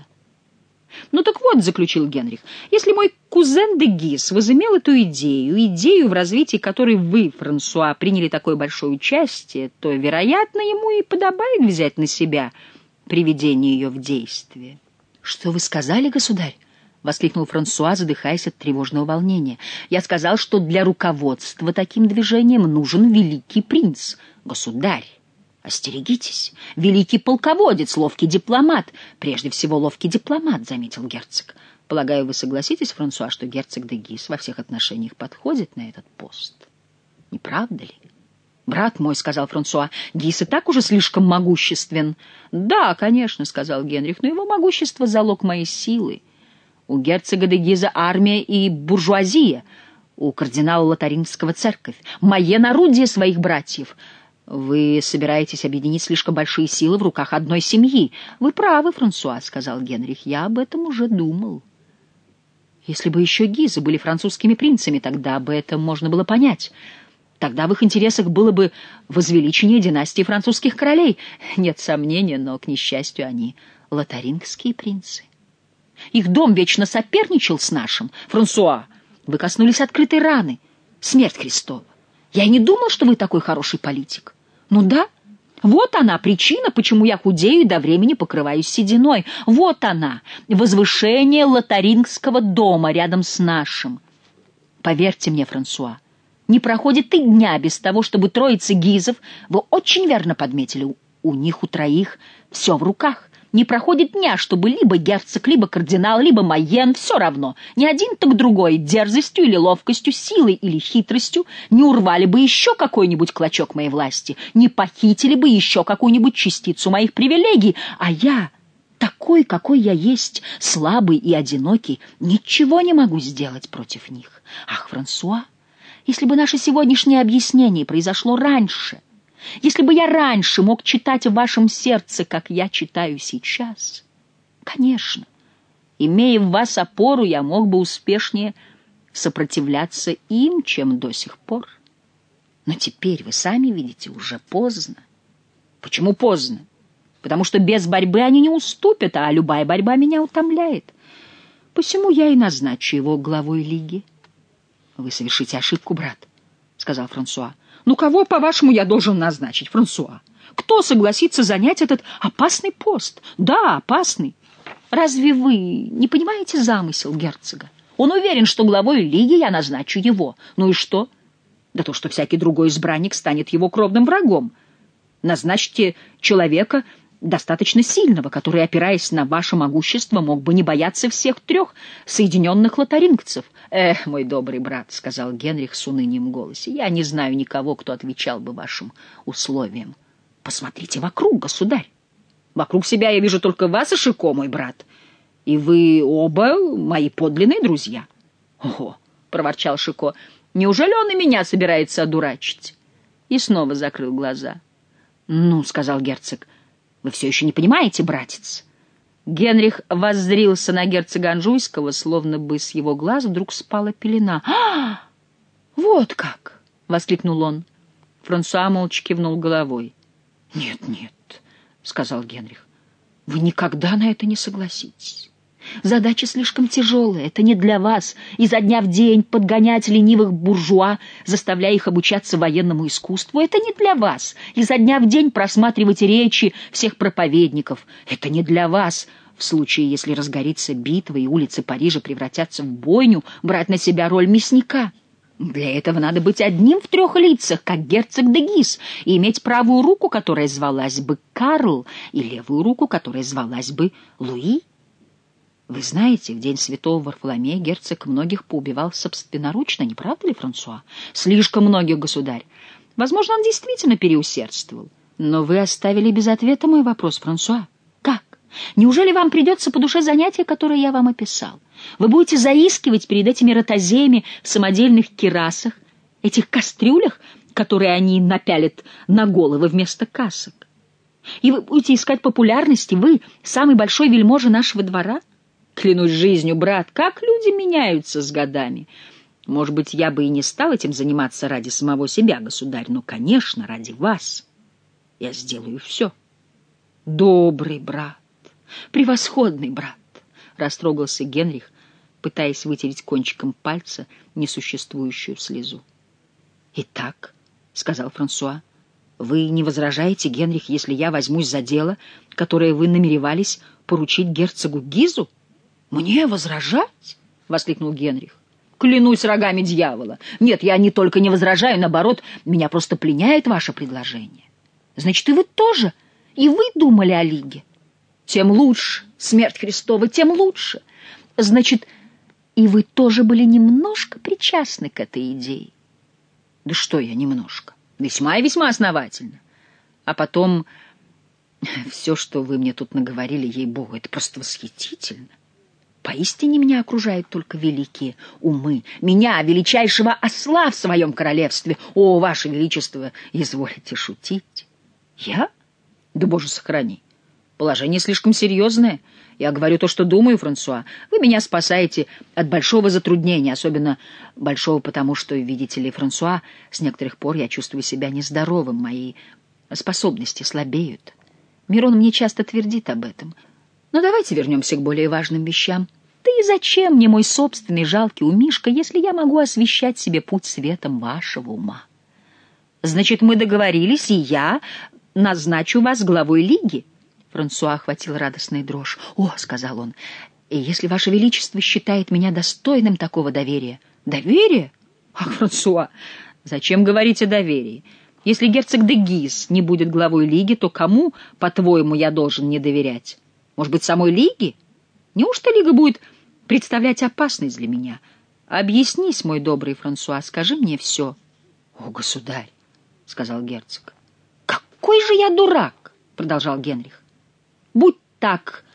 «Ну так вот», — заключил Генрих, — «если мой кузен де Гиз возымел эту идею, идею, в развитии которой вы, Франсуа, приняли такое большое участие, то, вероятно, ему и подобает взять на себя приведение ее в действие». «Что вы сказали, государь?» — воскликнул Франсуа, задыхаясь от тревожного волнения. «Я сказал, что для руководства таким движением нужен великий принц, государь. Остерегитесь, великий полководец, ловкий дипломат. Прежде всего, ловкий дипломат, — заметил герцог. Полагаю, вы согласитесь, Франсуа, что герцог де Гиз во всех отношениях подходит на этот пост? Не правда ли? Брат мой, — сказал Франсуа, — Гиз и так уже слишком могуществен. Да, конечно, — сказал Генрих, — но его могущество — залог моей силы. У герцога де Гиза армия и буржуазия, у кардинала Лотарингского церковь, Майен — орудие своих братьев. Вы собираетесь объединить слишком большие силы в руках одной семьи. Вы правы, Франсуа, — сказал Генрих, — я об этом уже думал. Если бы еще Гизы были французскими принцами, тогда бы это можно было понять. Тогда в их интересах было бы возвеличение династии французских королей. Нет сомнения, но, к несчастью, они лотарингские принцы. Их дом вечно соперничал с нашим. Франсуа, вы коснулись открытой раны. Смерть Христова. Я и не думал, что вы такой хороший политик. Ну да, вот она причина, почему я худею и до времени покрываюсь сединой. Вот она, возвышение лотарингского дома рядом с нашим. Поверьте мне, Франсуа, не проходит и дня без того, чтобы троица Гизов, вы очень верно подметили, у них у троих все в руках. Не проходит дня, чтобы либо герцог, либо кардинал, либо Майен, все равно, ни один, так другой, дерзостью или ловкостью, силой или хитростью не урвали бы еще какой-нибудь клочок моей власти, не похитили бы еще какую-нибудь частицу моих привилегий, а я Такой, какой я есть, слабый и одинокий, ничего не могу сделать против них. Ах, Франсуа, если бы наше сегодняшнее объяснение произошло раньше, если бы я раньше мог читать в вашем сердце, как я читаю сейчас, конечно, имея в вас опору, я мог бы успешнее сопротивляться им, чем до сих пор. Но теперь, вы сами видите, уже поздно. Почему поздно? Потому что без борьбы они не уступят, а любая борьба меня утомляет. Посему я и назначу его главой лиги. — Вы совершите ошибку, брат, — сказал Франсуа. — Ну кого, по-вашему, я должен назначить, Франсуа? Кто согласится занять этот опасный пост? Да, опасный. Разве вы не понимаете замысел герцога? Он уверен, что главой лиги я назначу его. Ну и что? Да то, что всякий другой избранник станет его кровным врагом. Назначьте человека достаточно сильного, который, опираясь на ваше могущество, мог бы не бояться всех трех соединенных лотарингцев. — Эх, мой добрый брат, — сказал Генрих с унынием в голосе, — я не знаю никого, кто отвечал бы вашим условиям. Посмотрите вокруг, государь. Вокруг себя я вижу только вас и Шико, мой брат. И вы оба мои подлинные друзья. — Ого! — проворчал Шико. — Неужели он и меня собирается одурачить? И снова закрыл глаза. — Ну, — сказал герцог, — вы все еще не понимаете, братец? Генрих воззрился на герцога Анжуйского, словно бы с его глаз вдруг спала пелена. — А, вот как! — воскликнул он. Франсуа молча кивнул головой. — Нет, нет, — сказал Генрих, — вы никогда на это не согласитесь. Задача слишком тяжелая, это не для вас, изо дня в день подгонять ленивых буржуа, заставляя их обучаться военному искусству. Это не для вас, изо дня в день просматривать речи всех проповедников. Это не для вас, в случае, если разгорится битва и улицы Парижа превратятся в бойню, брать на себя роль мясника. Для этого надо быть одним в трех лицах, как герцог де Гиз, и иметь правую руку, которая звалась бы Карл, и левую руку, которая звалась бы Луи. Вы знаете, в день святого Варфоломея герцог многих поубивал собственноручно, не правда ли, Франсуа? Слишком многих, государь. Возможно, он действительно переусердствовал. Но вы оставили без ответа мой вопрос, Франсуа. Как? Неужели вам придется по душе занятие, которое я вам описал? Вы будете заискивать перед этими ротозеями в самодельных кирасах, этих кастрюлях, которые они напялят на головы вместо касок? И вы будете искать популярности, вы, самый большой вельможа нашего двора? Клянусь жизнью, брат, как люди меняются с годами. Может быть, я бы и не стал этим заниматься ради самого себя, государь, но, конечно, ради вас. Я сделаю все. Добрый брат, превосходный брат, растрогался Генрих, пытаясь вытереть кончиком пальца несуществующую слезу. Итак, — сказал Франсуа, — вы не возражаете, Генрих, если я возьмусь за дело, которое вы намеревались поручить герцогу Гизу? — Мне возражать? — воскликнул Генрих. — Клянусь рогами дьявола. Нет, я не только не возражаю, наоборот, меня просто пленяет ваше предложение. Значит, и вы тоже, и вы думали о лиге? Тем лучше, смерть Христова, тем лучше. Значит, и вы тоже были немножко причастны к этой идее? Да что я немножко? Весьма и весьма основательно. А потом, все, что вы мне тут наговорили, ей-богу, это просто восхитительно. Поистине меня окружают только великие умы. Меня, величайшего осла в своем королевстве. О, ваше величество, изволите шутить. Я? Да, боже, сохрани. Положение слишком серьезное. Я говорю то, что думаю, Франсуа. Вы меня спасаете от большого затруднения, особенно большого потому, что, видите ли, Франсуа, с некоторых пор я чувствую себя нездоровым, мои способности слабеют. Мирон мне часто твердит об этом. Но давайте вернемся к более важным вещам. Да и зачем мне мой собственный жалкий умишка, если я могу освещать себе путь светом вашего ума? Значит, мы договорились, и я назначу вас главой лиги. Франсуа охватил радостная дрожь. «О, — сказал он, — если ваше величество считает меня достойным такого доверия...» «Доверие? Ах, Франсуа, зачем говорить о доверии? Если герцог де Гиз не будет главой лиги, то кому, по-твоему, я должен не доверять? Может быть, самой лиге? Неужто лига будет представлять опасность для меня? Объяснись, мой добрый Франсуа, скажи мне все». «О, государь, — сказал герцог. — Какой же я дурак! — продолжал Генрих. — Будь так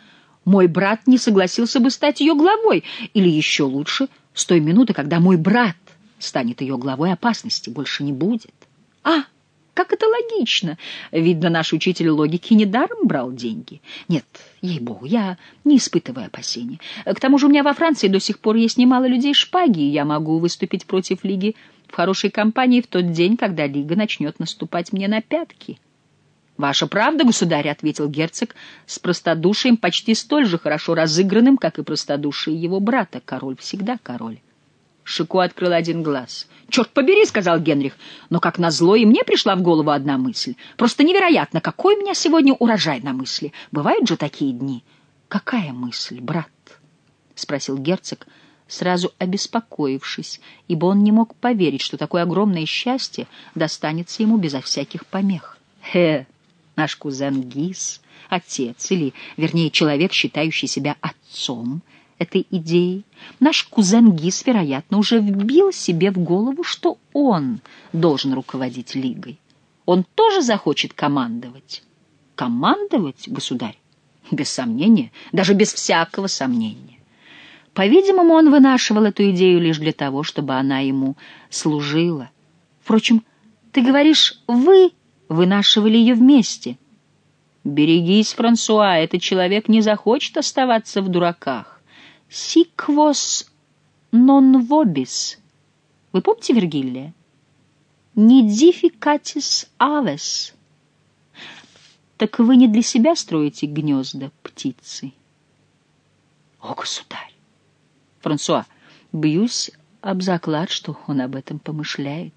мой брат не согласился бы стать ее главой, или еще лучше, с той минуты, когда мой брат станет ее главой, опасности больше не будет. А, как это логично! Видно, наш учитель логики недаром брал деньги. Нет, ей-богу, я не испытываю опасений. К тому же у меня во Франции до сих пор есть немало людей шпаги, и я могу выступить против Лиги в хорошей компании в тот день, когда Лига начнет наступать мне на пятки. «Ваша правда, государь», — ответил герцог с простодушием, почти столь же хорошо разыгранным, как и простодушие его брата. Король всегда король. Шико открыл один глаз. «Черт побери», — сказал Генрих, но, как назло, и мне пришла в голову одна мысль. Просто невероятно, какой у меня сегодня урожай на мысли. Бывают же такие дни. «Какая мысль, брат?» — спросил герцог, сразу обеспокоившись, ибо он не мог поверить, что такое огромное счастье достанется ему безо всяких помех. «Хе, наш кузен Гиз, отец, или, вернее, человек, считающий себя отцом этой идеи, наш кузен Гиз, вероятно, уже вбил себе в голову, что он должен руководить Лигой. Он тоже захочет командовать. Командовать, государь? Без сомнения, даже без всякого сомнения. По-видимому, он вынашивал эту идею лишь для того, чтобы она ему служила. Впрочем, ты говоришь, вы вынашивали ее вместе. Берегись, Франсуа, этот человек не захочет оставаться в дураках. «Sic vos non vobis». Вы помните Вергилия? «Nidificatis aves». Так вы не для себя строите гнезда, птицы? О, государь! Франсуа, бьюсь об заклад, что он об этом помышляет.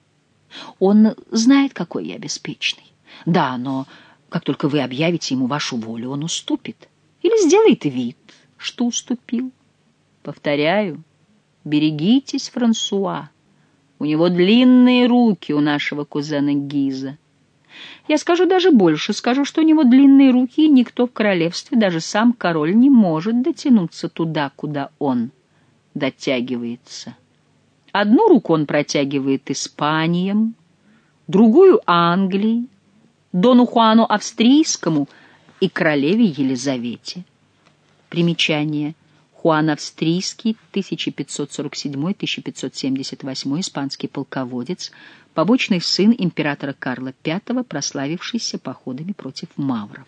Он знает, какой я беспечный. Да, но как только вы объявите ему вашу волю, он уступит. Или сделает вид, что уступил. Повторяю, берегитесь, Франсуа. У него длинные руки, у нашего кузена Гиза. Я скажу даже больше, скажу, что у него длинные руки, и никто в королевстве, даже сам король, не может дотянуться туда, куда он дотягивается. Одну руку он протягивает Испаниям, другую — Англии, дону Хуану Австрийскому и королеве Елизавете. Примечание. Хуан Австрийский, тысяча пятьсот сорок седьмой — тысяча пятьсот семьдесят восьмой, испанский полководец, побочный сын императора Карла Пятого, прославившийся походами против мавров.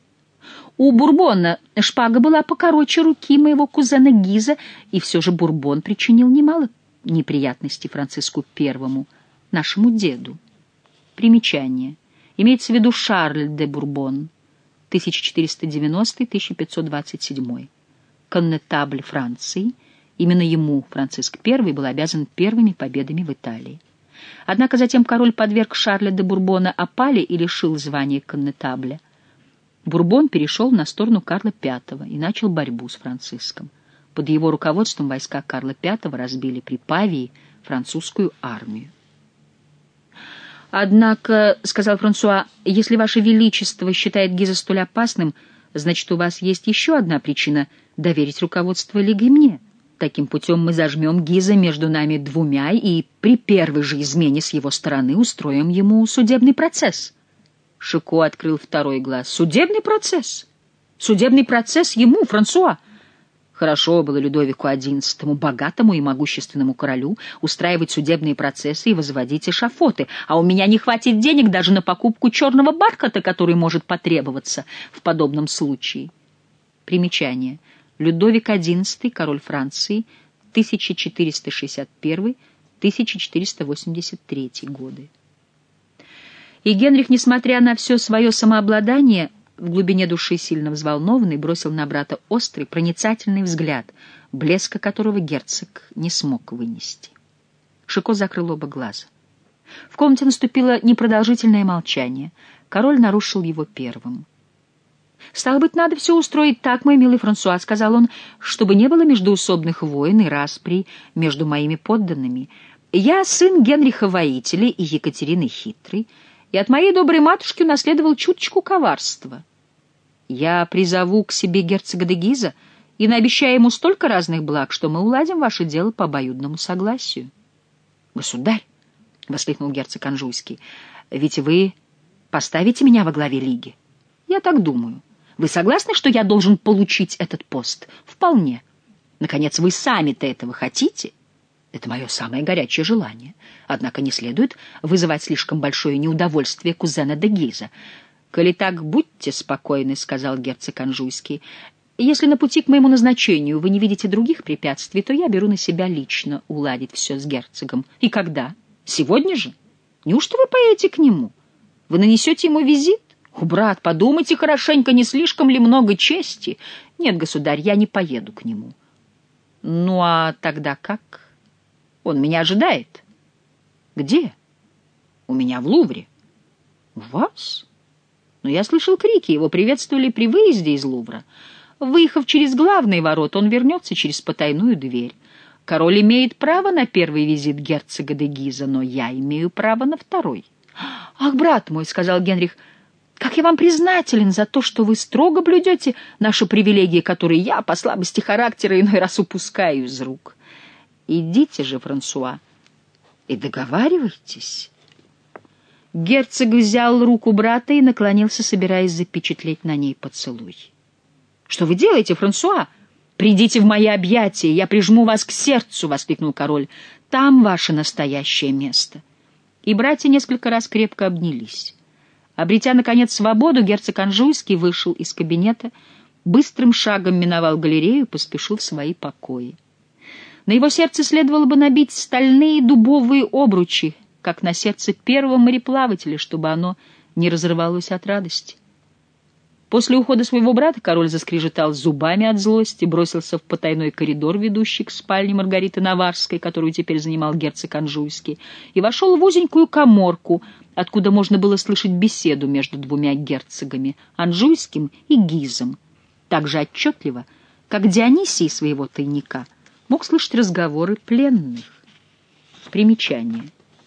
У Бурбона шпага была покороче руки моего кузена Гиза, и все же Бурбон причинил немало неприятностей Франциску Первому, нашему деду. Примечание. Имеется в виду Шарль де Бурбон, тысяча четыреста девяностый — тысяча пятьсот двадцать седьмой. Коннетабль Франции. Именно ему Франциск Первый был обязан первыми победами в Италии. Однако затем король подверг Шарля де Бурбона опале и лишил звания коннетабля. Бурбон перешел на сторону Карла Пятого и начал борьбу с Франциском. Под его руководством войска Карла Пятого разбили при Павии французскую армию. «Однако, — сказал Франсуа, — если Ваше Величество считает Гиза столь опасным, значит, у вас есть еще одна причина доверить руководство Лигой мне. Таким путем мы зажмем Гиза между нами двумя и при первой же измене с его стороны устроим ему судебный процесс». Шико открыл второй глаз. «Судебный процесс? Судебный процесс ему, Франсуа?» Хорошо было Людовику Одиннадцатому, богатому и могущественному королю, устраивать судебные процессы и возводить эшафоты, а у меня не хватит денег даже на покупку черного бархата, который может потребоваться в подобном случае. Примечание. Людовик Одиннадцатый, король Франции, тысяча четыреста шестьдесят первый — тысяча четыреста восемьдесят третий годы. И Генрих, несмотря на все свое самообладание, в глубине души сильно взволнованный, бросил на брата острый, проницательный взгляд, блеска которого герцог не смог вынести. Шико закрыл оба глаза. В комнате наступило непродолжительное молчание. Король нарушил его первым. «Стало быть, надо все устроить так, мой милый Франсуа, — сказал он, — чтобы не было междоусобных войн и расприй между моими подданными. Я сын Генриха Воителя и Екатерины Хитрой, и от моей доброй матушки унаследовал чуточку коварства. Я призову к себе герцога де Гиза и наобещаю ему столько разных благ, что мы уладим ваше дело по обоюдному согласию». «Государь, — воскликнул герцог Анжуйский, — ведь вы поставите меня во главе Лиги?» «Я так думаю. Вы согласны, что я должен получить этот пост? Вполне. Наконец, вы сами-то этого хотите? Это мое самое горячее желание. Однако не следует вызывать слишком большое неудовольствие кузена де Гиза. «Коли так, будьте спокойны», — сказал герцог Анжуйский. «Если на пути к моему назначению вы не видите других препятствий, то я беру на себя лично уладить все с герцогом. И когда? Сегодня же? Неужто вы поедете к нему? Вы нанесете ему визит? О, брат, подумайте хорошенько, не слишком ли много чести? Нет, государь, я не поеду к нему». «Ну а тогда как? Он меня ожидает». «Где?» «У меня в Лувре». «У вас?» «Но я слышал крики, его приветствовали при выезде из Лувра. Выехав через главные ворота, он вернется через потайную дверь. Король имеет право на первый визит герцога де Гиза, но я имею право на второй». «Ах, брат мой», — сказал Генрих, — «как я вам признателен за то, что вы строго блюдете наши привилегии, которые я, по слабости характера, иной раз упускаю из рук. Идите же, Франсуа, и договаривайтесь». Герцог взял руку брата и наклонился, собираясь запечатлеть на ней поцелуй. «Что вы делаете, Франсуа? Придите в мои объятия, я прижму вас к сердцу!» — воскликнул король. «Там ваше настоящее место». И братья несколько раз крепко обнялись. Обретя, наконец, свободу, герцог Анжуйский вышел из кабинета, быстрым шагом миновал галерею и поспешил в свои покои. На его сердце следовало бы набить стальные дубовые обручи, как на сердце первого мореплавателя, чтобы оно не разрывалось от радости. После ухода своего брата король заскрежетал зубами от злости, бросился в потайной коридор, ведущий к спальне Маргариты Наварской, которую теперь занимал герцог Анжуйский, и вошел в узенькую каморку, откуда можно было слышать беседу между двумя герцогами, Анжуйским и Гизом, так же отчетливо, как Дионисий своего тайника мог слышать разговоры пленных. Примечание.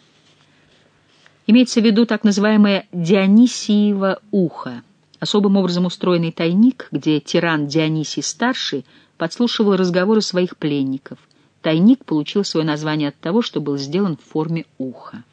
Имеется в виду так называемое Дионисиево ухо, особым образом устроенный тайник, где тиран Дионисий-старший подслушивал разговоры своих пленников. Тайник получил свое название от того, что был сделан в форме уха.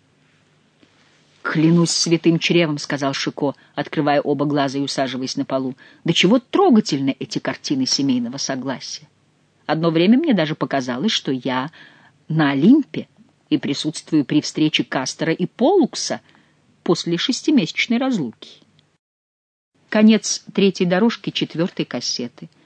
«Клянусь святым чревом», — сказал Шико, открывая оба глаза и усаживаясь на полу. «Да чего трогательны эти картины семейного согласия! Одно время мне даже показалось, что я на Олимпе и присутствую при встрече Кастора и Полукса после шестимесячной разлуки». Конец третьей дорожки четвертой кассеты.